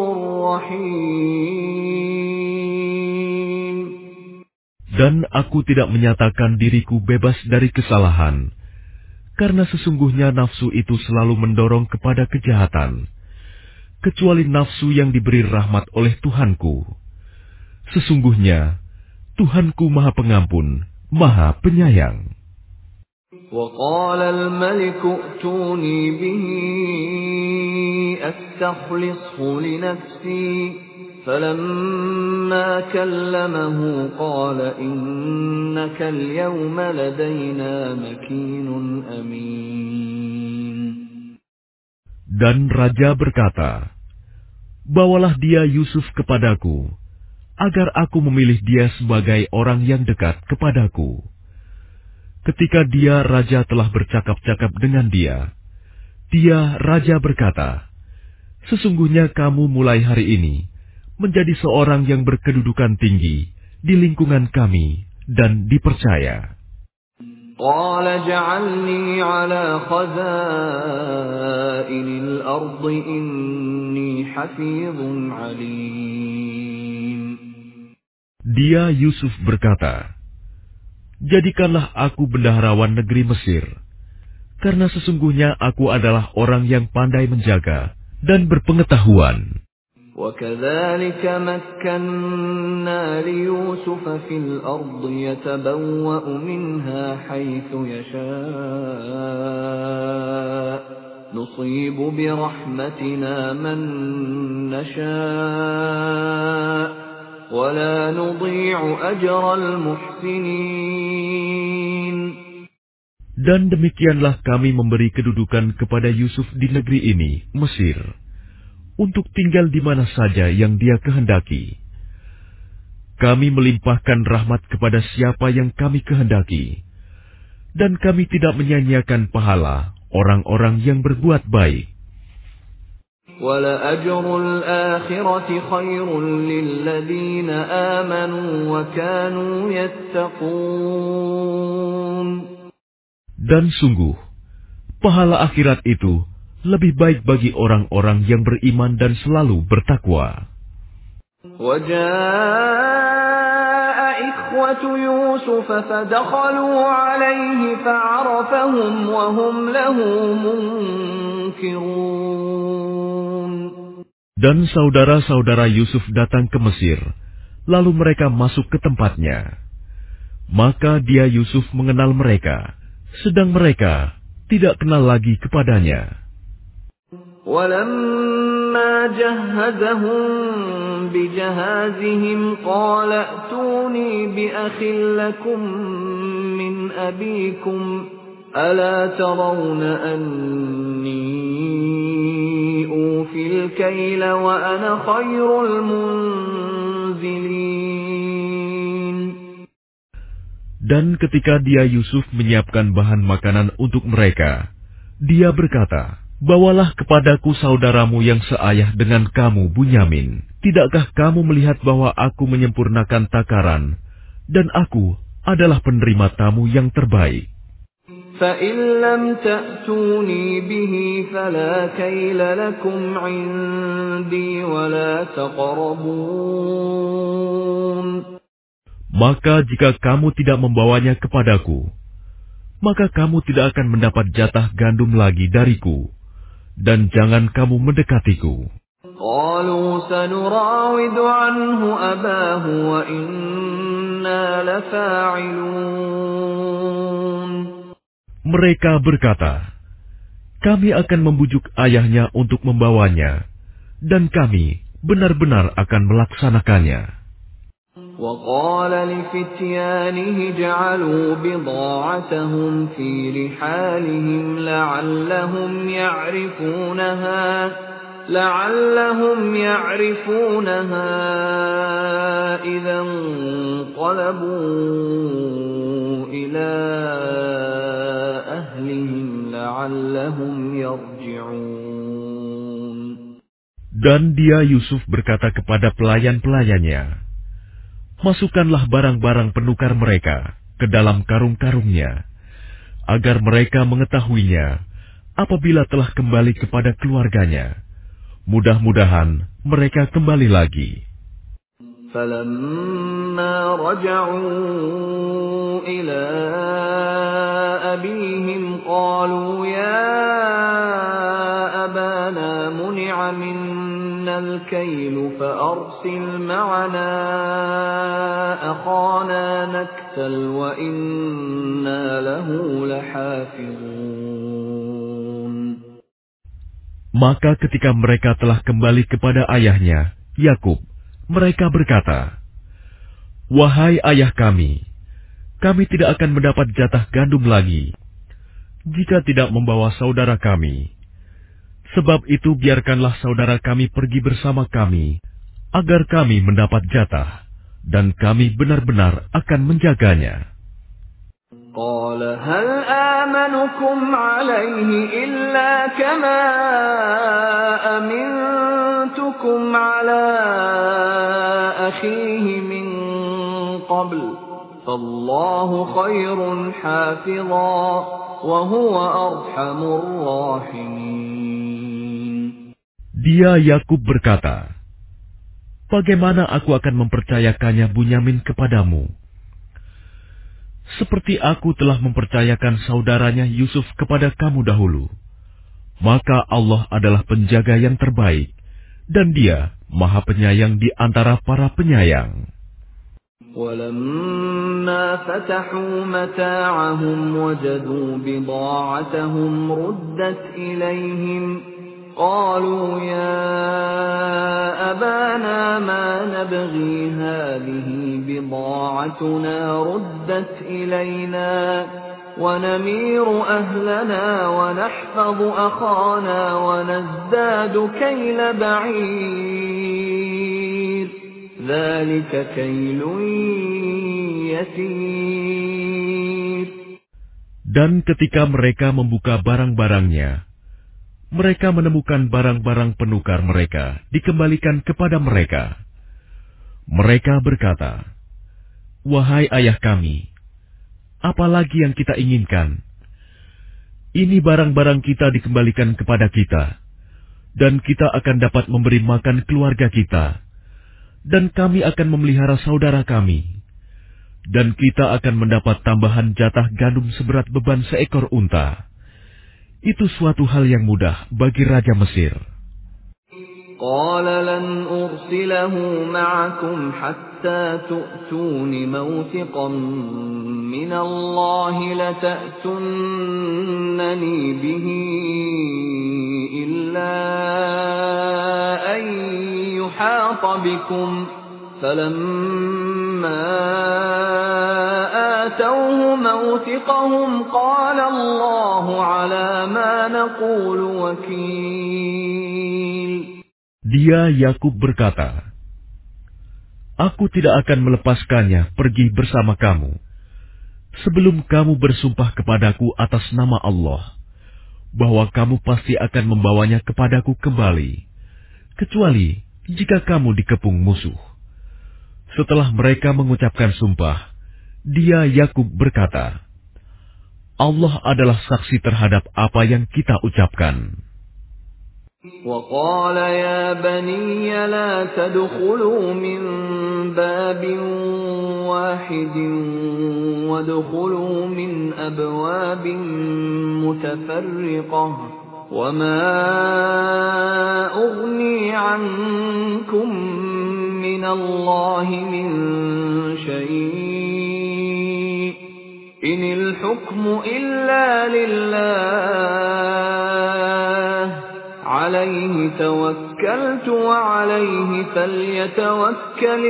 رَّحِيمٌ. Dan aku tidak menyatakan diriku bebas dari kesalahan, karena sesungguhnya nafsu itu selalu mendorong kepada kejahatan, kecuali nafsu yang diberi rahmat oleh Tuhanku. Sesungguhnya Tuhanku Maha Pengampun, Maha Penyayang. وقال الملك ائتوني به أستخلصه لنفسي فلما كلمه قال إنك اليوم لدينا مكين أمين. Dan raja berkata, bawalah dia Yusuf kepadaku, agar aku memilih dia sebagai orang yang dekat kepadaku. Ketika dia raja telah bercakap-cakap dengan dia, dia raja berkata, sesungguhnya kamu mulai hari ini menjadi seorang yang berkedudukan tinggi di lingkungan kami dan dipercaya. قال اجعلني على خزائن الأرض إني حفيظ عليم. Dia Yusuf berkata, jadikanlah aku bendaharawan negeri Mesir, karena sesungguhnya aku adalah orang yang pandai menjaga dan berpengetahuan. وكذلك مكنا ليوسف في الأرض يتبوأ منها حيث يشاء نصيب برحمتنا من نشاء ولا نضيع أجر المحسنين. Dan demikianlah kami memberi kedudukan kepada Yusuf di negeri ini, Mesir, untuk tinggal di mana saja yang dia kehendaki. Kami melimpahkan rahmat kepada siapa yang kami kehendaki, dan kami tidak menyanyiakan pahala orang-orang yang berbuat baik. وَلَأَجْرُ الْآخِرَةِ خَيْرٌ لِّلَّذِينَ آمَنُوا وَكَانُوا يَتَّقُونَ. Dan sungguh, pahala akhirat itu lebih baik bagi orang-orang yang beriman dan selalu bertakwa. وَجَاءَ إِخْوَةُ يُوسُفَ فَدَخَلُوا عَلَيْهِ فَعَرَفَهُمْ وَهُمْ لَهُ مُنكِرُونَ. Dan saudara-saudara Yusuf datang ke Mesir, lalu mereka masuk ke tempatnya. Maka dia Yusuf mengenal mereka, sedang mereka tidak kenal lagi kepadanya. وَلَمَّا جَهَّزَهُم بِجَهَازِهِمْ قَالَ ائْتُونِي بِأَخٍ لَّكُم مِّنْ أَبِيكُمْ أَلَا تَرَوْنَ أَنِّي أُوفِي الْكَيْلَ وَأَنَا خَيْرُ الْمُنزِلِينَ. Dan ketika dia Yusuf menyiapkan bahan makanan untuk mereka, dia berkata, bawalah kepadaku saudaramu yang seayah dengan kamu, Bunyamin. Tidakkah kamu melihat bahwa aku menyempurnakan takaran, dan aku adalah penerima tamu yang terbaik? فَإِن لَّمْ تَأْتُونِي بِهِ فَلَا كَيْلَ لَكُمْ عِندِي وَلَا تَقْرَبُونَ. Maka jika kamu tidak membawanya kepadaku, maka kamu tidak akan mendapat jatah gandum lagi dariku, dan jangan kamu mendekatiku. قَالُوا سَنُرَاوِدُ عَنْهُ أَبَاهُ وَإِنَّا لَفَاعِلُونَ. Mereka berkata, kami akan membujuk ayahnya untuk membawanya, dan kami benar-benar akan melaksanakannya. وَقَالَ لِفِتْيَانِهِ اجْعَلُوا بِضَاعَتَهُمْ فِي رِحَالِهِمْ لَعَلَّهُمْ يَعْرِفُونَهَا لَعَلَّهُمْ يَعْرِفُونَهَا إِذَا انقَلَبُوا إِلَى أَهْلِهِمْ لَعَلَّهُمْ يَرْجِعُونَ. Dan dia Yusuf berkata kepada pelayan-pelayannya, masukkanlah barang-barang penukar mereka ke dalam karung-karungnya, agar mereka mengetahuinya apabila telah kembali kepada keluarganya. Mudah-mudahan mereka kembali lagi. فَلَمَّا رَجَعُوا إِلَى أَبِيهِمْ قَالُوا يَا أَبَانَا مُنِعَ مِنَّا الْكَيْلُ فَأَرْسِلْ مَعَنَا أَخَانَا نَكْتَلْ وَإِنَّا لَهُ لَحَافِظُونَ. Maka ketika mereka telah kembali kepada ayahnya, Yakub, mereka berkata, wahai ayah kami, kami tidak akan mendapat jatah gandum lagi jika tidak membawa saudara kami. Sebab itu biarkanlah saudara kami pergi bersama kami, agar kami mendapat jatah, dan kami benar-benar akan menjaganya. قال هل آمنكم عليه إلا كما أمنتكم على أخيه من فالله خير حافظا وهو أرحم الراحمين. Dia Yakub berkata, bagaimana aku akan mempercayakannya Bunyamin kepadamu? Seperti aku telah mempercayakan saudaranya Yusuf kepada kamu dahulu. Maka Allah adalah penjaga yang terbaik, dan Dia Maha Penyayang di antara para penyayang. وَلَمَّا فَتَحُوا مَتَاعَهُمْ وَجَدُوا بِضَاعَتَهُمْ رُدَّتْ إِلَيْهِمْ قَالُوا يَا أَبَانَا مَا نَبْغِي هَٰذِهِ بِضَاعَتُنَا رُدَّتْ إِلَيْنَا وَنَمِيرُ أَهْلَنَا وَنَحْفَظُ أَخَانَا وَنَزْدَادُ كَيْلَ بَعِيرٍ ذَلِكَ كَيْلٌ يَسِيرٌ. Dan ketika mereka membuka barang-barangnya, mereka menemukan barang-barang penukar mereka dikembalikan kepada mereka. Mereka berkata, wahai ayah kami, apa lagi yang kita inginkan? Ini barang-barang kita dikembalikan kepada kita, dan kita akan dapat memberi makan keluarga kita, dan kami akan memelihara saudara kami, dan kita akan mendapat tambahan jatah gandum seberat beban seekor unta. Itu suatu hal yang mudah bagi Raja Mesir. قال لن أرسله معكم حتى تؤتون موثقا من الله لتأتونني به إلا أن يحاط بكم فلما آتوه موثقهم قال الله على ما نقول وكيل. Dia Yakub berkata, aku tidak akan melepaskannya pergi bersama kamu sebelum kamu bersumpah kepadaku atas nama Allah bahwa kamu pasti akan membawanya kepadaku kembali, kecuali jika kamu dikepung musuh. Setelah mereka mengucapkan sumpah, dia Yakub berkata, Allah adalah saksi terhadap apa yang kita ucapkan. وقال يا بني لا تدخلوا من باب واحد وادخلوا من أبواب متفرقة وما أغني عنكم من الله من شيء إن الحكم إلا لله عليه توكلت وعليه فليتوكل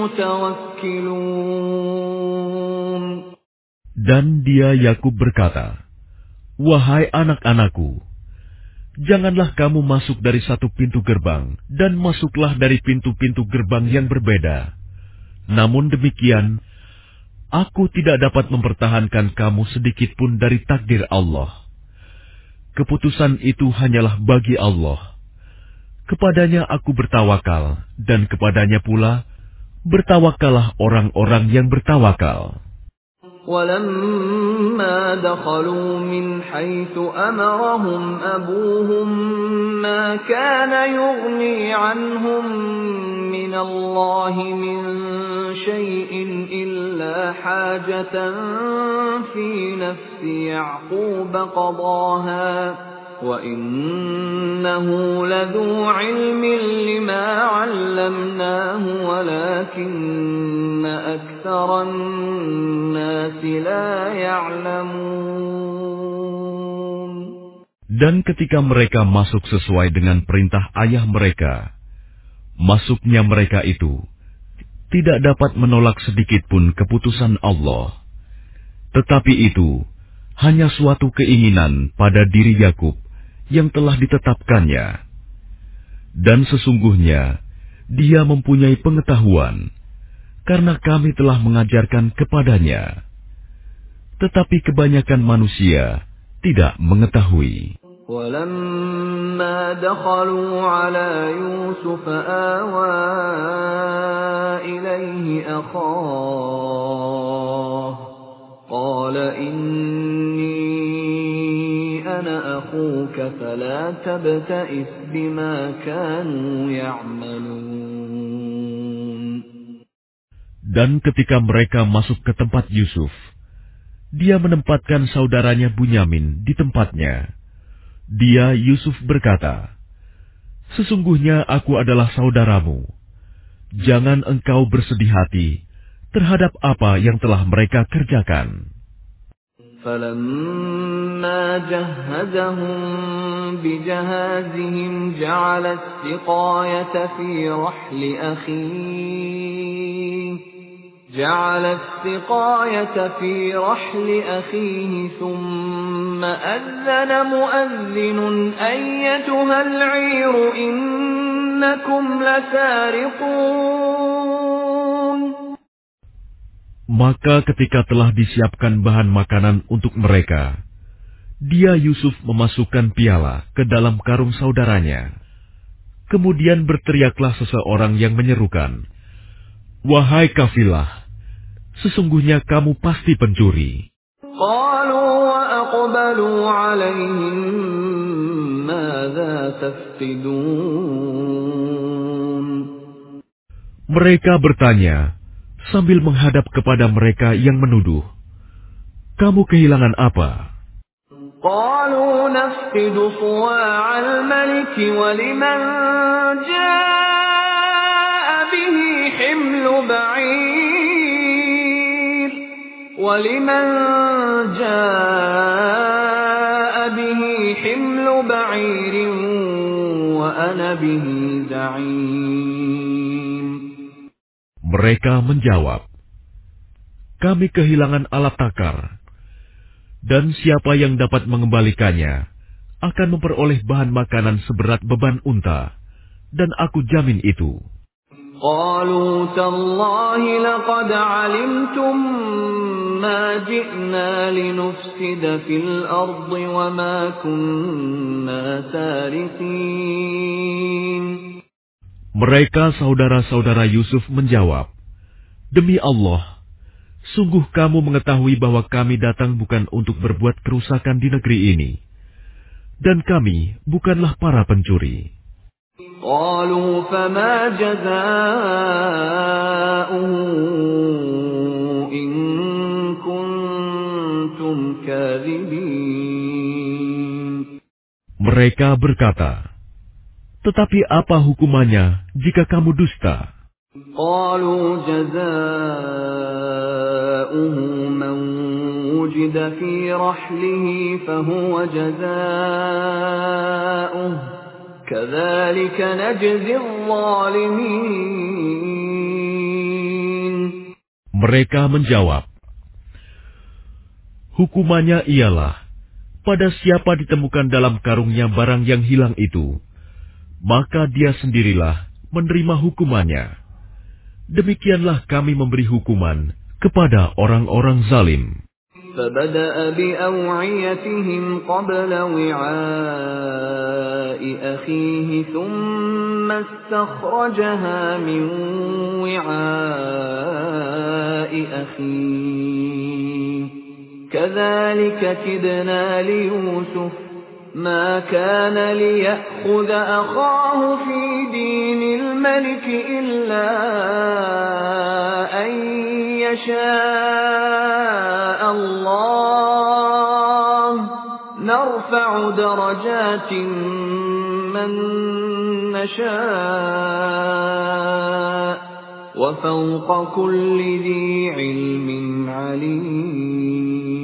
المتوكلون. Dan dia Yakub berkata, wahai anak-anakku, janganlah kamu masuk dari satu pintu gerbang dan masuklah dari pintu-pintu gerbang yang berbeda. Namun demikian, aku tidak dapat mempertahankan kamu sedikit pun dari takdir Allah. Keputusan itu hanyalah bagi Allah. Kepadanya aku bertawakal, dan kepadanya pula bertawakallah orang-orang yang bertawakal. وَلَمَّا دَخَلُوا مِنْ حَيْثُ أَمَرَهُمْ أَبُوهُمْ مَا كَانَ يُغْنِي عَنْهُمْ مِنَ اللَّهِ مِنْ شَيْءٍ إِلَّا حَاجَةً فِي نَفْسِ يَعْقُوبَ قَضَاهَا وَإِنَّهُ لَذُو عِلْمٍ لِمَا عَلَّمْنَاهُ وَلَكِنَّ أَكْثَرَ النَّاسِ لَا يَعْلَمُونَ. Dan ketika mereka masuk sesuai dengan perintah ayah mereka, masuknya mereka itu tidak dapat menolak sedikit pun keputusan Allah. Tetapi itu hanya suatu keinginan pada diri Yakub yang telah ditetapkannya. Dan sesungguhnya dia mempunyai pengetahuan, karena kami telah mengajarkan kepadanya. Tetapi kebanyakan manusia tidak mengetahui. وَلَمَّا دَخَلُوا عَلَى يُوسُفَ آوَى إِلَيْهِ أَخَاهُ قال إني أنا أخوك فلا تبتئس بما كانوا يعملون. Dan ketika mereka masuk ke tempat Yusuf, dia menempatkan saudaranya Bunyamin di tempatnya. Dia, Yusuf, berkata, "Sesungguhnya aku adalah saudaramu. Jangan engkau bersedih hati terhadap apa yang telah mereka kerjakan." فَلَمَّا جَهَّزَهُم بِجَهَازِهِمْ جَعَلَ السِّقَايَةَ فِي رَحْلِ أَخِيهِ جَعَلَ السِّقَايَةَ فِي رَحْلِ أَخِيهِ ثُمَّ أَذَّنَ مُؤَذِّنٌ أَيَّتُهَا الْعِيرُ إِنَّكُمْ لَسَارِقُونَ. Maka ketika telah disiapkan bahan makanan untuk mereka, dia Yusuf memasukkan piala ke dalam karung saudaranya. Kemudian berteriaklah seseorang yang menyerukan, "Wahai kafilah, sesungguhnya kamu pasti pencuri." قالوا وأقبلوا عليهم ماذا تفقدون. Mereka bertanya sambil menghadap kepada mereka yang menuduh, "Kamu kehilangan apa?" قالوا نفقد صواع الملك ولمن جاء به حمل بعير ولمن جاء به حمل بعير وأنا به زعيم. Mereka menjawab, "Kami kehilangan alat takar, dan siapa yang dapat mengembalikannya akan memperoleh bahan makanan seberat beban unta, dan aku jamin itu." قالوا تالله لقد علمتم ما جئنا لنفسد في الأرض وما كنا سارقين. Mereka saudara-saudara Yusuf menjawab, "Demi Allah, sungguh kamu mengetahui bahwa kami datang bukan untuk berbuat kerusakan di negeri ini, dan kami bukanlah para pencuri." قالوا فما جزاؤه إن كنتم كاذبين. Mereka berkata, "Tetapi apa hukumannya jika kamu dusta?" قالوا جزاؤه من وجد في رحله فهو جزاؤه كذلك نجزي الظالمين. Mereka menjawab, "Hukumannya ialah pada siapa ditemukan dalam karungnya barang yang hilang itu, maka dia sendirilah menerima hukumannya. Demikianlah kami memberi hukuman kepada orang-orang zalim." فبدأ بأوعيتهم قبل وعاء أخيه ثم استخرجها من وعاء أخيه كذلك كدنا ليوسف ما كان ليأخذ أخاه في دين الملك إلا أن يشاء الله نرفع درجات من نشاء وفوق كل ذي علم عليم.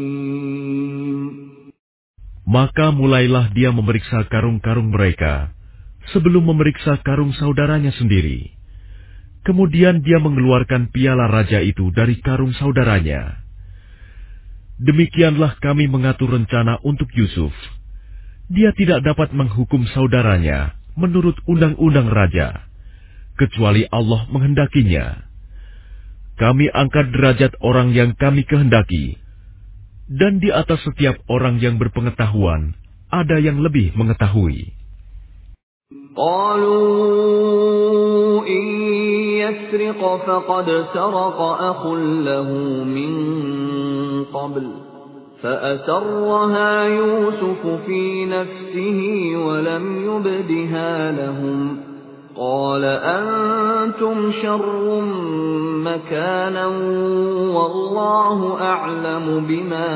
Maka mulailah dia memeriksa karung-karung mereka sebelum memeriksa karung saudaranya sendiri. Kemudian dia mengeluarkan piala raja itu dari karung saudaranya. Demikianlah kami mengatur rencana untuk Yusuf. Dia tidak dapat menghukum saudaranya menurut undang-undang raja, kecuali Allah menghendakinya. Kami angkat derajat orang yang kami kehendaki, dan di atas setiap orang yang berpengetahuan ada yang lebih mengetahui. قالوا إن يسرق فقد سرق أخ له من قبل فأسرها يوسف في نفسه ولم يبدها لهم قال أنتم شر مكانا والله أعلم بما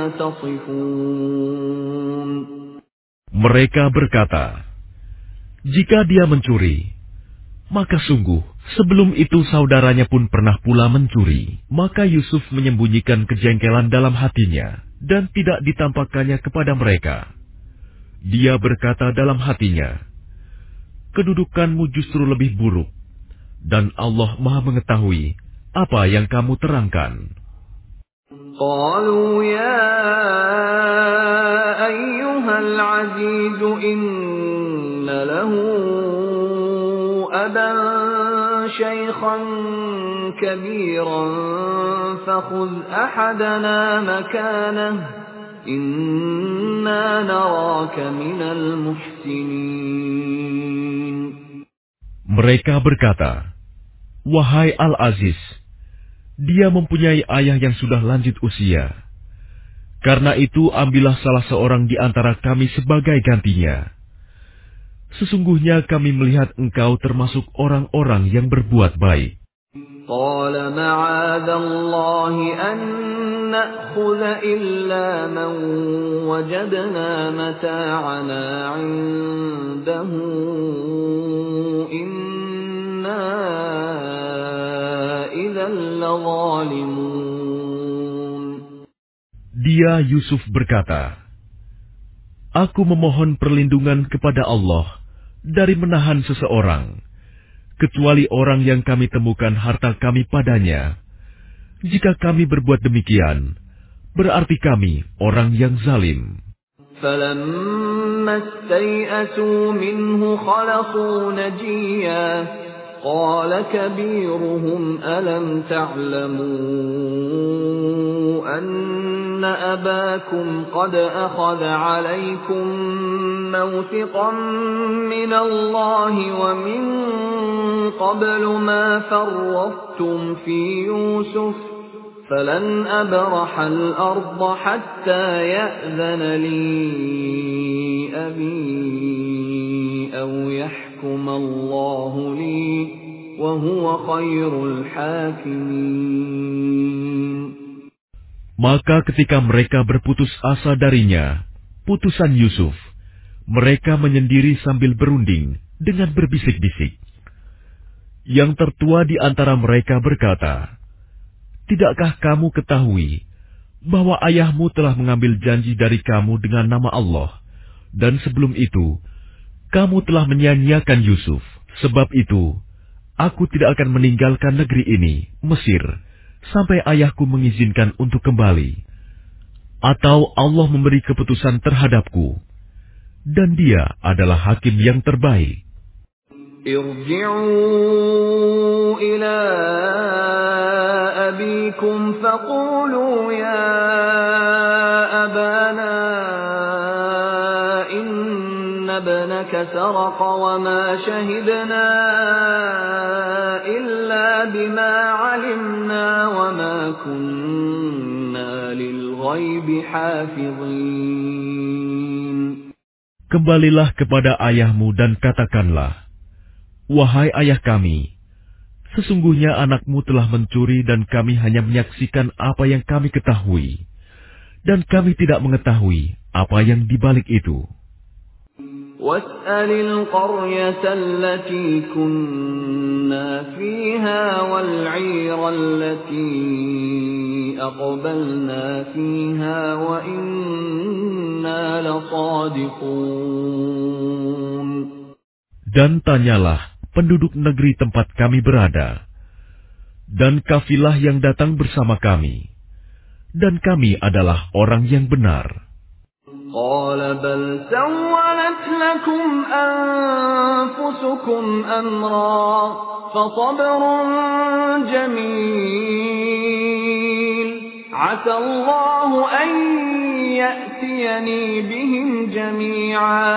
تصفون. Mereka berkata, jika dia mencuri, maka sungguh sebelum itu saudaranya pun pernah pula mencuri. Maka Yusuf menyembunyikan kejengkelan dalam hatinya dan tidak ditampakkannya kepada mereka. Dia berkata dalam hatinya, kedudukanmu justru lebih buruk, dan Allah Maha mengetahui apa yang kamu terangkan. قالوا يا أيها العزيز إن له أبا شيخا كبيرا فخذ أحدنا مكانه إنا نراك من المحسنين. Mereka berkata, wahai Al-Aziz, dia mempunyai ayah yang sudah lanjut usia. Karena itu ambillah salah seorang di antara kami sebagai gantinya. Sesungguhnya kami melihat engkau termasuk orang-orang yang berbuat baik. قال معاذ الله أن نأخذ إلا من وجدنا متاعنا عنده إنا إذا لظالمون. Dia Yusuf berkata, aku memohon perlindungan kepada Allah dari menahan seseorang, kecuali orang yang kami temukan harta kami padanya. Jika kami berbuat demikian, berarti kami orang yang zalim. فَلَمَّا اسْتَيْأَسُوا مِنْهُ خَلَصُوا نَجِيًّا قَالَ كَبِيرُهُمْ أَلَمْ تَعْلَمُوا أَنَّ أَبَاكُمْ قَدْ أَخَذَ عَلَيْكُمْ مَوْثِقًا مِنَ اللَّهِ وَمِنْ قَبْلُ مَا فَرَّطتُمْ فِي يُوسُفَ فَلَنْ أَبْرَحَ الْأَرْضَ حَتَّى يَأْذَنَ لِي أَبِي أَوْ يَحْكُمَ اللَّهُ لِي وَهُوَ خَيْرُ الْحَاكِمِينَ. Maka ketika mereka berputus asa darinya, putusan Yusuf, mereka menyendiri sambil berunding dengan berbisik-bisik. Yang tertua di antara mereka berkata, tidakkah kamu ketahui bahwa ayahmu telah mengambil janji dari kamu dengan nama Allah, dan sebelum itu, kamu telah menyia-nyiakan Yusuf. Sebab itu, aku tidak akan meninggalkan negeri ini, Mesir, sampai ayahku mengizinkan untuk kembali. Atau Allah memberi keputusan terhadapku, dan dia adalah hakim yang terbaik. ارجعوا إلى أبيكم فقولوا يا أبانا إن ابنك سرق وما شهدنا إلا بما علمنا وما كنا للغيب حافظين. Kembalilah kepada ayahmu dan katakanlah, wahai ayah kami, sesungguhnya anakmu telah mencuri dan kami hanya menyaksikan apa yang kami ketahui, dan kami tidak mengetahui apa yang dibalik itu. وَاسْأَلِ الْقَرْيَةَ الَّتِي كُنَّا فِيهَا وَالْعِيرَ الَّتِي أَقْبَلْنَا فِيهَا وَإِنَّا لَصَادِقُونَ. Dan tanyalah penduduk negeri tempat kami berada, dan kafilah yang datang bersama kami, dan kami adalah orang yang benar. قال بل سولت لكم أنفسكم أمرا فصبر جميل عسى الله أن يأتيني بهم جميعا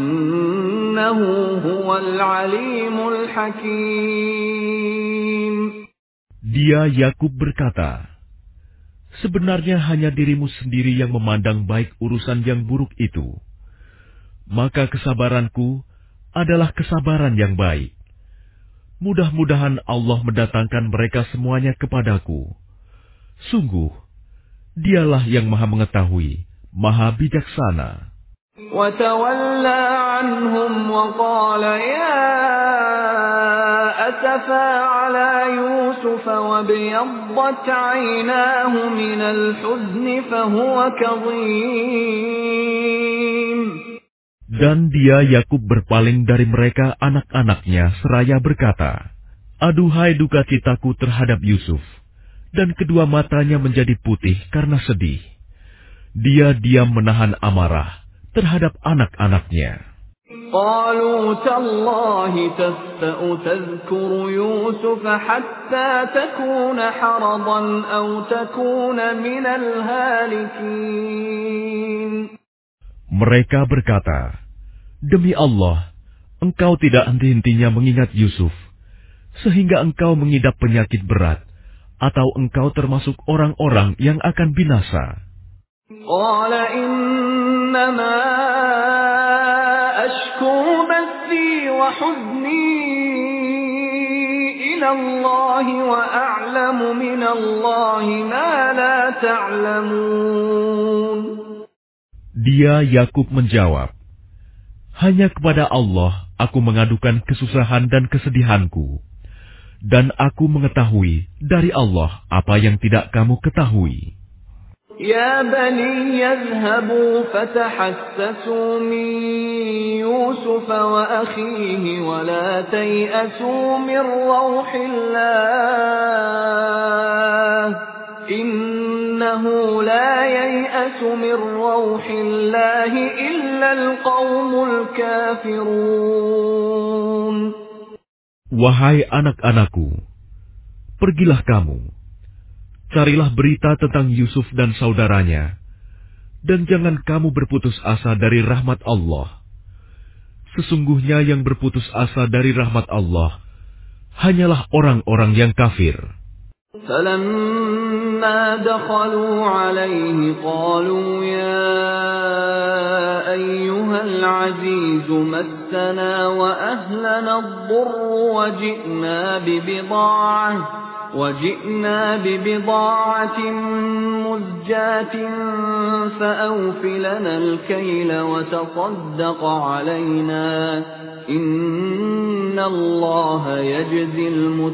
إنه هو العليم الحكيم. Dia Yakub berkata, sebenarnya hanya dirimu sendiri yang memandang baik urusan yang buruk itu. Maka kesabaranku adalah kesabaran yang baik. Mudah-mudahan Allah mendatangkan mereka semuanya kepadaku. Sungguh, Dialah yang Maha Mengetahui, Maha Bijaksana. وَتَوَلَّى عَنْهُمْ وَقَالَ يَا أَسَفَا عَلَى يُوسُفَ وَابْيَضَّتْ عَيْنَاهُ مِنَ الْحُزْنِ فَهُوَ كَظِيمٌ. Dan dia Yakub berpaling dari mereka anak-anaknya seraya berkata, aduhai duka citaku terhadap Yusuf, dan kedua matanya menjadi putih karena sedih. Dia diam menahan amarah terhadap anak-anaknya. قالوا تالله تفتأ تذكر يوسف حتى تكون حرضا أو تكون من الهالكين. Mereka berkata, demi Allah, engkau tidak henti-hentinya mengingat Yusuf, sehingga engkau mengidap penyakit berat, atau engkau termasuk orang-orang yang akan binasa. قال إنما أشكو بثي وحزني إلى الله وأعلم من الله ما لا تعلمون. Dia Yakub menjawab, hanya kepada Allah aku mengadukan kesusahan dan kesedihanku, dan aku mengetahui dari Allah apa yang tidak kamu ketahui. يا بني يذهبوا فتحسسوا من يوسف وأخيه ولا تيأسوا من روح الله إنه لا ييأس من روح الله إلا القوم الكافرون. Wahai anak-anakku, pergilah kamu, carilah berita tentang Yusuf dan saudaranya, dan jangan kamu berputus asa dari rahmat Allah. Sesungguhnya yang berputus asa dari rahmat Allah hanyalah orang-orang yang kafir. فَلَمَّا دَخَلُوا عَلَيْهِ قَالُوا يَا أَيُّهَا الْعَزِيزُ مَسَّنَا وَأَهْلَنَا الضُّرُّ وَجِئْنَا بِبِضَاعَةٍ وَجِئْنَا بِبِضَاعَةٍ مُزْجَاةٍ فَأَوْفِ لَنَا الْكَيْلَ وَتَصَدَّقْ عَلَيْنَا إِنَّ اللَّهَ يَجْزِي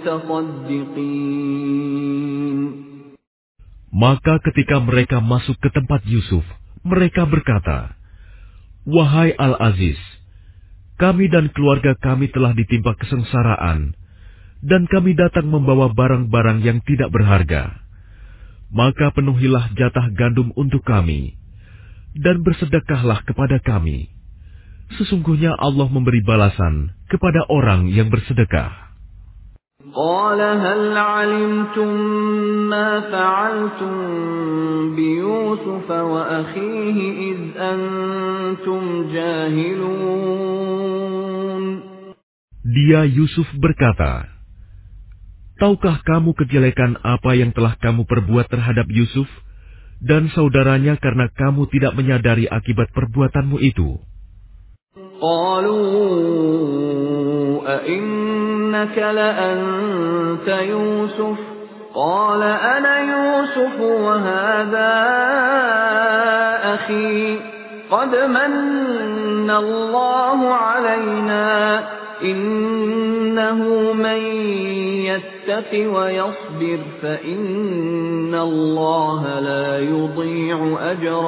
الْمُتَصَدِّقِينَ. Maka ketika mereka masuk ke tempat Yusuf, mereka berkata, wahai Al-Aziz, kami dan keluarga kami telah ditimpa kesengsaraan, dan kami datang membawa barang-barang yang tidak berharga. Maka penuhilah jatah gandum untuk kami, dan bersedekahlah kepada kami. Sesungguhnya Allah memberi balasan kepada orang yang bersedekah. قال هل علمتم ما فعلتم بيوسف وأخيه إذ أنتم جاهلون. Dia Yusuf berkata, tahukah kamu kejelekan apa yang telah kamu perbuat terhadap Yusuf dan saudaranya karena kamu tidak menyadari akibat perbuatanmu itu? قالوا أئنك لأنت يوسف قال أنا يوسف وهذا أخي قد من الله علينا إنه من يتق ويصبر فإن الله لا يضيع أجر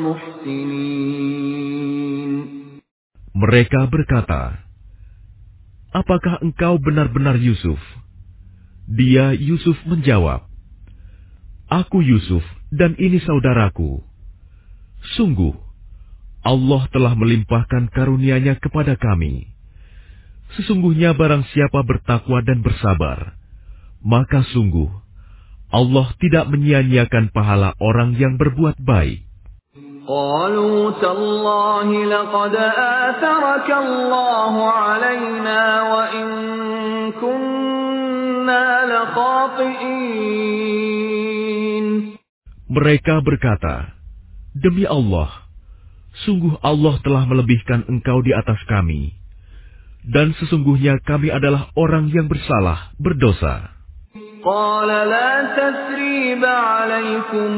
المحسنين. Mereka berkata, apakah engkau benar-benar Yusuf? Dia Yusuf menjawab, aku Yusuf dan ini saudaraku. Sungguh, Allah telah melimpahkan karunia-Nya kepada kami. Sesungguhnya barang siapa bertakwa dan bersabar, maka sungguh Allah tidak menyia-nyiakan pahala orang yang berbuat baik. قالوا تالله لقد آثرك الله علينا وإن كنا لخاطئين. خاطئين. Mereka berkata, demi Allah, sungguh Allah telah melebihkan engkau di atas kami, dan sesungguhnya kami adalah orang yang bersalah, berdosa. قال لا تثريب عليكم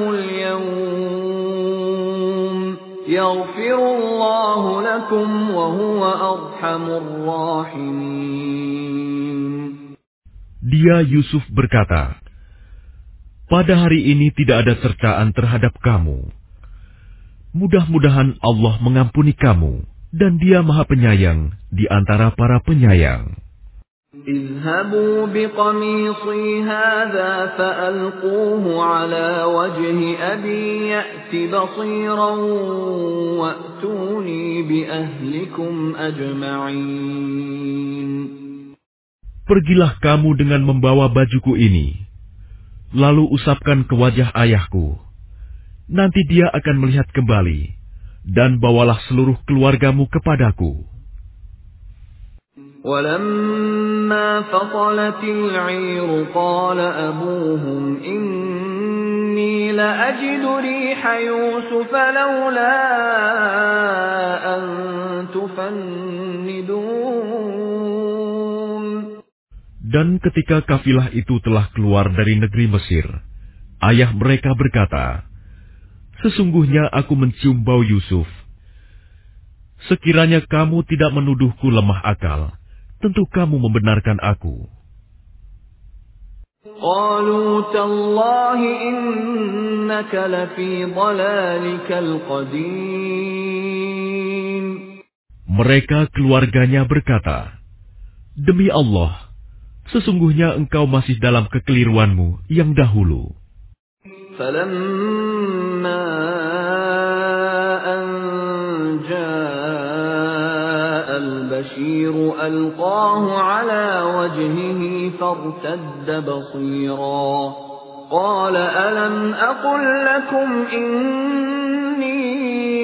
اليوم يغفر الله لكم وهو أرحم الراحمين. Dia Yusuf berkata, pada hari ini tidak ada cercaan terhadap kamu. Mudah-mudahan Allah mengampuni kamu, dan Dia Maha Penyayang di antara para penyayang. اذهبوا بقميصي هذا فألقوه على وجه أبي يأت بصيرا وأتوني بأهلكم أجمعين. Pergilah kamu dengan membawa bajuku ini, lalu usapkan ke wajah ayahku. Nanti dia akan melihat kembali, dan bawalah seluruh keluargamu kepadaku. ولما فصلت العير قال أبوهم إني لأجد ريح يوسف لولا أن تفندون. Dan ketika kafilah itu telah keluar dari negeri Mesir, ayah mereka berkata, sesungguhnya aku mencium bau Yusuf. Sekiranya kamu tidak menuduhku lemah akal, tentu kamu membenarkan aku. قالوا تالله إنك لفي ضلالك القديم. Mereka keluarganya berkata, demi Allah, sesungguhnya engkau masih dalam kekeliruanmu yang dahulu. فلما أن جاء البشير ألقاه على وجهه فارتد بصيرا قال ألم أقل لكم إني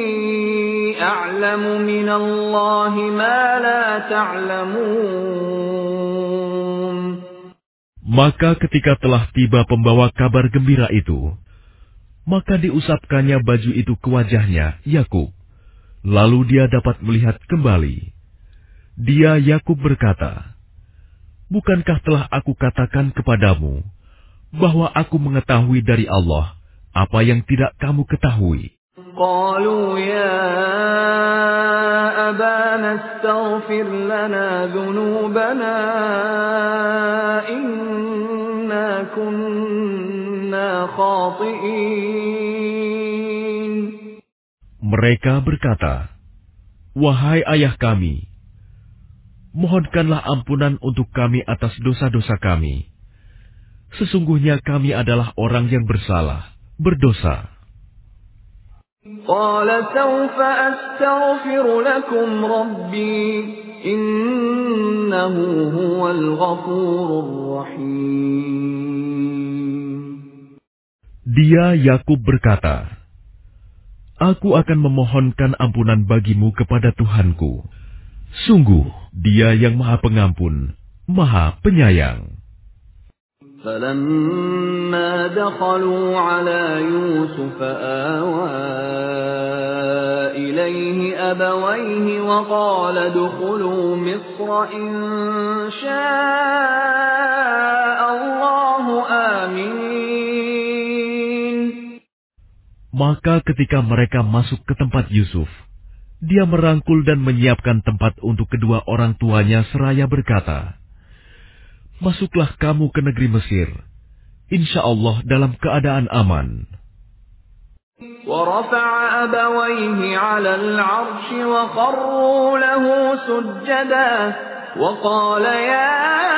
أعلم من الله ما لا تعلمون. Maka ketika telah tiba pembawa kabar gembira itu, maka diusapkannya baju itu ke wajahnya, Yakub. Lalu dia dapat melihat kembali. Dia Yakub berkata, bukankah telah aku katakan kepadamu, bahwa aku mengetahui dari Allah apa yang tidak kamu ketahui? قالوا يا أبانا استغفر لنا ذنوبنا إنا كنا خاطئين. Mereka berkata, wahai ayah kami, mohonkanlah ampunan untuk kami atas dosa-dosa kami. Sesungguhnya kami adalah orang yang bersalah, berdosa. قال سوف أستغفر لكم ربي إنه هو الغفور الرحيم. Dia Yakub berkata, aku akan memohonkan ampunan bagimu kepada Tuhanku. Sungguh, Dia yang Maha Pengampun, Maha Penyayang. فلما دخلوا على يوسف آوى إليه أبويه وقال ادخلوا مصر إن شاء الله آمين. Maka ketika mereka masuk ke tempat Yusuf, dia merangkul dan menyiapkan tempat untuk kedua orang tuanya seraya berkata, masuklah kamu ke negeri Mesir, insya Allah dalam keadaan aman. ورفع أبويه على العرش وخروا له سجدا وقال يا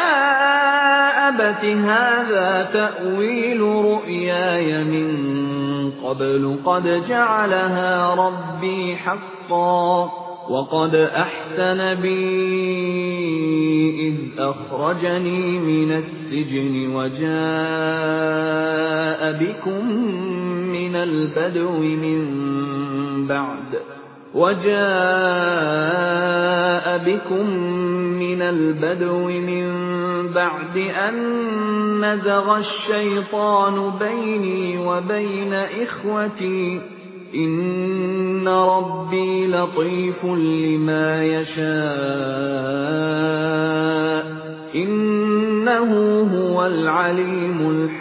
أبت هذا تأويل رؤياي من قبل قد جعلها ربي حقا وقد أحسن بي إذ أخرجني من السجن وجاء بكم من البدو من بعد وَجَاءَ بِكُم مِّنَ الْبَدْوِ مِن بَعْدِ أَن نَّزَغَ الشَّيْطَانُ بَيْنِي وَبَيْنَ إِخْوَتِي إِنَّ رَبِّي لَطِيفٌ لِّمَا يَشَاءُ إِنَّهُ هُوَ الْعَلِيمُ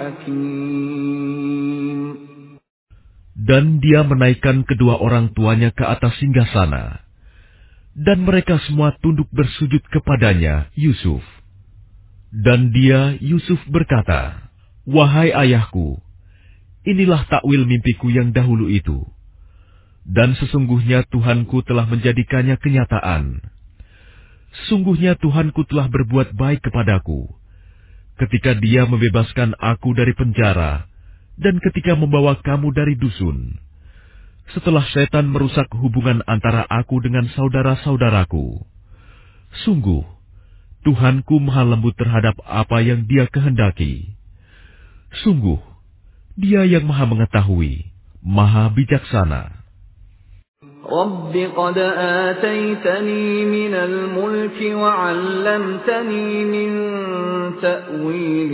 الْحَكِيمُ. Dan dia menaikkan kedua orang tuanya ke atas singgasana, dan mereka semua tunduk bersujud kepadanya, Yusuf. Dan dia, Yusuf, berkata, "Wahai ayahku, inilah takwil mimpiku yang dahulu itu. Dan sesungguhnya Tuhanku telah menjadikannya kenyataan. Sesungguhnya Tuhanku telah berbuat baik kepadaku, ketika Dia membebaskan aku dari penjara, dan ketika membawa kamu dari dusun, setelah setan merusak hubungan antara aku dengan saudara-saudaraku. Sungguh, Tuhanku maha lembut terhadap apa yang Dia kehendaki. Sungguh, Dia yang maha mengetahui, maha bijaksana." رَبِّ قَدْ آتَيْتَنِي مِنَ الْمُلْكِ وَعَلَّمْتَنِي مِنْ تَأْوِيلِ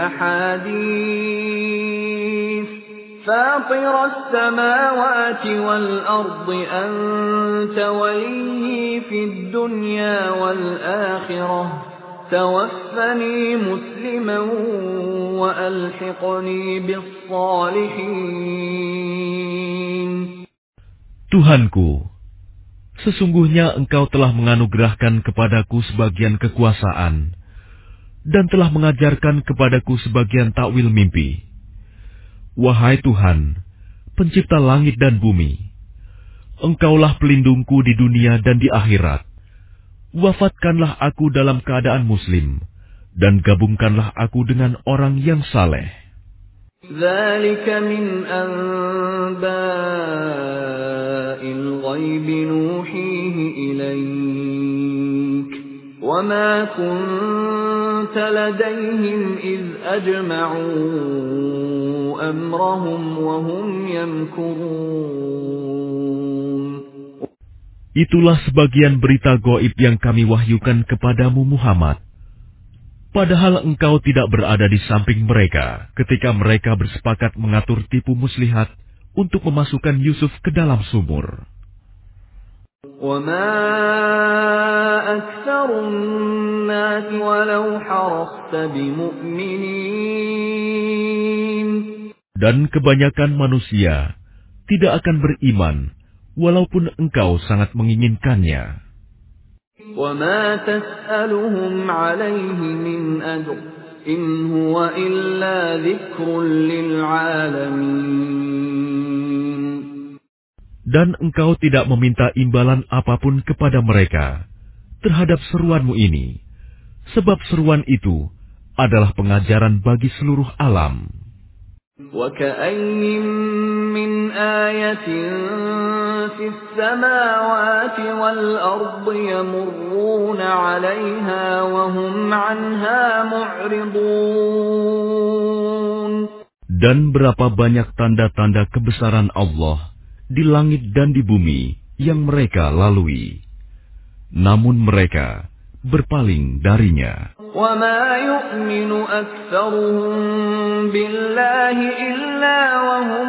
الْأَحَادِيثِ فَاطِرَ السَّمَاوَاتِ وَالْأَرْضِ أَنْتَ وَلِيِّي فِي الدُّنْيَا وَالْآخِرَةِ تَوَفَّنِي مُسْلِمًا وَأَلْحِقْنِي بِالصَّالِحِينَ. Tuhanku, sesungguhnya Engkau telah menganugerahkan kepadaku sebagian kekuasaan dan telah mengajarkan kepadaku sebagian takwil mimpi. Wahai Tuhan, pencipta langit dan bumi, Engkaulah pelindungku di dunia dan di akhirat. Wafatkanlah aku dalam keadaan muslim, dan gabungkanlah aku dengan orang yang saleh. ذَلِكَ مِنْ أَنْبَاءِ الْغَيْبِ نُوحِيهِ إِلَيْكَ وَمَا كُنْتَ لَدَيْهِمْ إِذْ أَجْمَعُوا أَمْرَهُمْ وَهُمْ يَمْكُرُونَ. Itulah sebagian berita gaib yang kami wahyukan kepadamu Muhammad. Padahal engkau tidak berada di samping mereka ketika mereka bersepakat mengatur tipu muslihat untuk memasukkan Yusuf ke dalam sumur. وَمَا أَكْثَرُ النَّاسِ وَلَوْ حَرَصْتَ بِمُؤْمِنِينَ. Dan kebanyakan manusia tidak akan beriman walaupun engkau sangat menginginkannya. وَمَا تَسْأَلُهُمْ عَلَيْهِ مِنْ أَجْرٍ إِنْ هُوَ إِلَّا ذِكْرٌ لِلْعَالَمِينَ. Dan engkau tidak meminta imbalan apapun kepada mereka terhadap seruanmu ini, sebab seruan itu adalah pengajaran bagi seluruh alam. وَكَأَيِّن مِّنْ آيَةٍ فِي السَّمَاوَاتِ وَالْأَرْضِ يَمُرُّونَ عَلَيْهَا وَهُمْ عَنْهَا مُعْرِضُونَ. Dan berapa banyak tanda-tanda kebesaran Allah di langit dan di bumi yang mereka lalui, namun mereka berpaling darinya. وَمَا يُؤْمِنُ أَكْثَرُهُم بِاللَّهِ إِلَّا وَهُم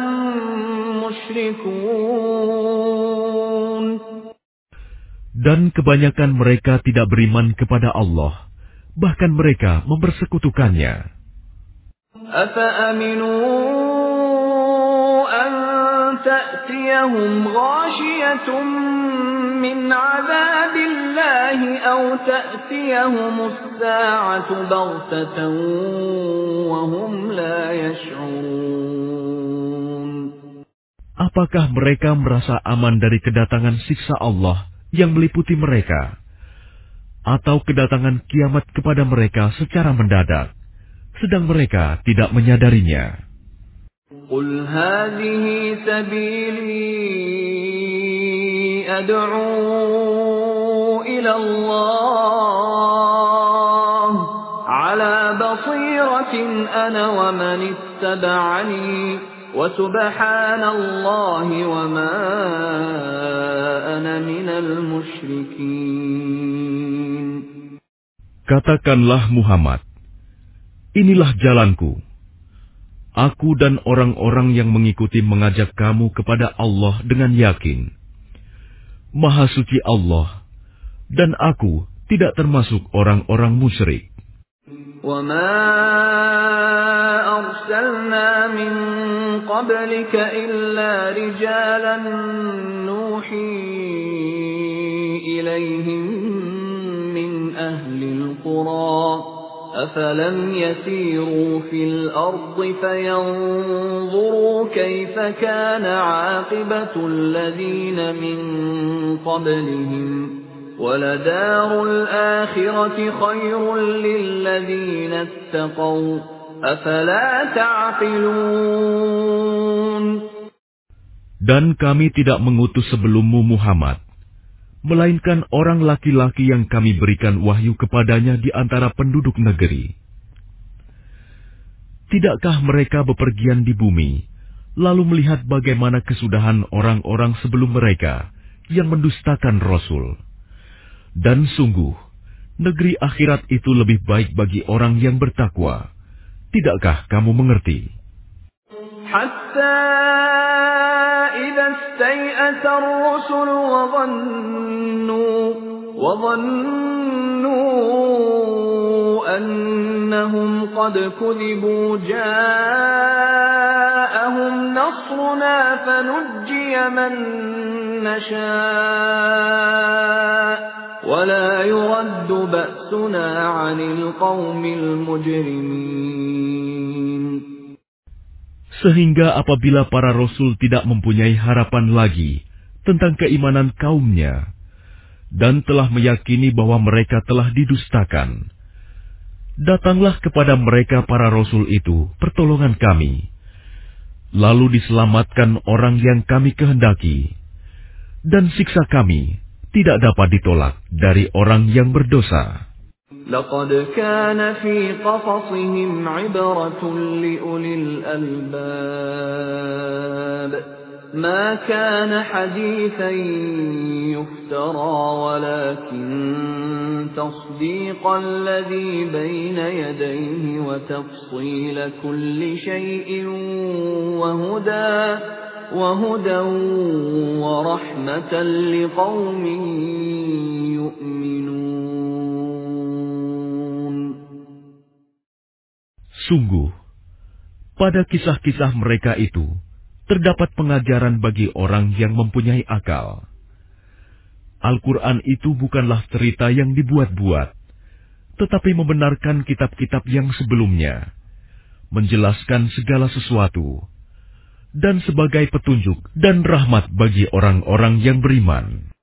مُشْرِكُونَ. Dan kebanyakan mereka tidak beriman kepada Allah, bahkan mereka mempersekutukannya. أَفَأَمِنُوا أَن تَأْتِيَهُمْ غَاشِيَةٌ مِّنْ عَذَابِ اللَّهِ أَوْ تَأْتِيَهُمُ السَّاعَةُ بَغْتَةً وَهُمْ لَا يَشْعُرُونَ. Apakah mereka merasa aman dari kedatangan siksa Allah yang meliputi mereka, atau kedatangan kiamat kepada mereka secara mendadak, sedang mereka tidak menyadarinya? قُلْ هَٰذِهِ سَبِيلِي أَدْعُو إِلَى اللَّهِ عَلَىٰ بَصِيرَةٍ أَنَا وَمَنِ اتَّبَعَنِي وسبحان الله وما أنا من المشركين. Katakanlah Muhammad, inilah jalanku. Aku dan orang-orang yang mengikuti mengajak kamu kepada Allah dengan yakin. Maha suci Allah, dan aku tidak termasuk orang-orang musyrik. وَمَا أَرْسَلْنَا مِن قَبْلِكَ إِلَّا رِجَالًا نُوحِي إِلَيْهِم مِّنْ أَهْلِ الْقُرَىٰ أَفَلَمْ يَسِيرُوا فِي الْأَرْضِ فَيَنظُرُوا كَيْفَ كَانَ عَاقِبَةُ الَّذِينَ مِن قَبْلِهِمْ وَلَدَارُ الْآخِرَةِ خَيْرٌ لِّلَّذِينَ اتَّقَوْا أَفَلَا تَعْقِلُونَ. Dan kami tidak mengutus sebelummu Muhammad, melainkan orang laki-laki yang kami berikan wahyu kepadanya di antara penduduk negeri. Tidakkah mereka bepergian di bumi, lalu melihat bagaimana kesudahan orang-orang sebelum mereka yang mendustakan Rasul? Dan sungguh, negeri akhirat itu lebih baik bagi orang yang bertakwa. Tidakkah kamu mengerti? Hatta idza istay'asa ar-rusul wa dhannu wa dhannu annahum qad kudhibu ja'ahum nasruna fanujjiya man nasha' ولا يرد بأسنا عن القوم المجرمين. Sehingga apabila para rasul tidak mempunyai harapan lagi tentang keimanan kaumnya dan telah meyakini bahwa mereka telah didustakan, datanglah kepada mereka para rasul itu pertolongan kami, lalu diselamatkan orang yang kami kehendaki, dan siksa kami tidak dapat ditolak dari orang yang berdosa. لقد كان في قصصهم عبرة لأولي الألباب ما كان حديثا يفترى ولكن تصديق الذي بين يديه وتفصيل كل شيء وهدى وهدى ورحمة لقوم يؤمنون. Sungguh, pada kisah-kisah mereka itu terdapat pengajaran bagi orang yang mempunyai akal. Al-Quran itu bukanlah cerita yang dibuat-buat, tetapi membenarkan kitab-kitab yang sebelumnya, menjelaskan segala sesuatu, dan sebagai petunjuk dan rahmat bagi orang-orang yang beriman.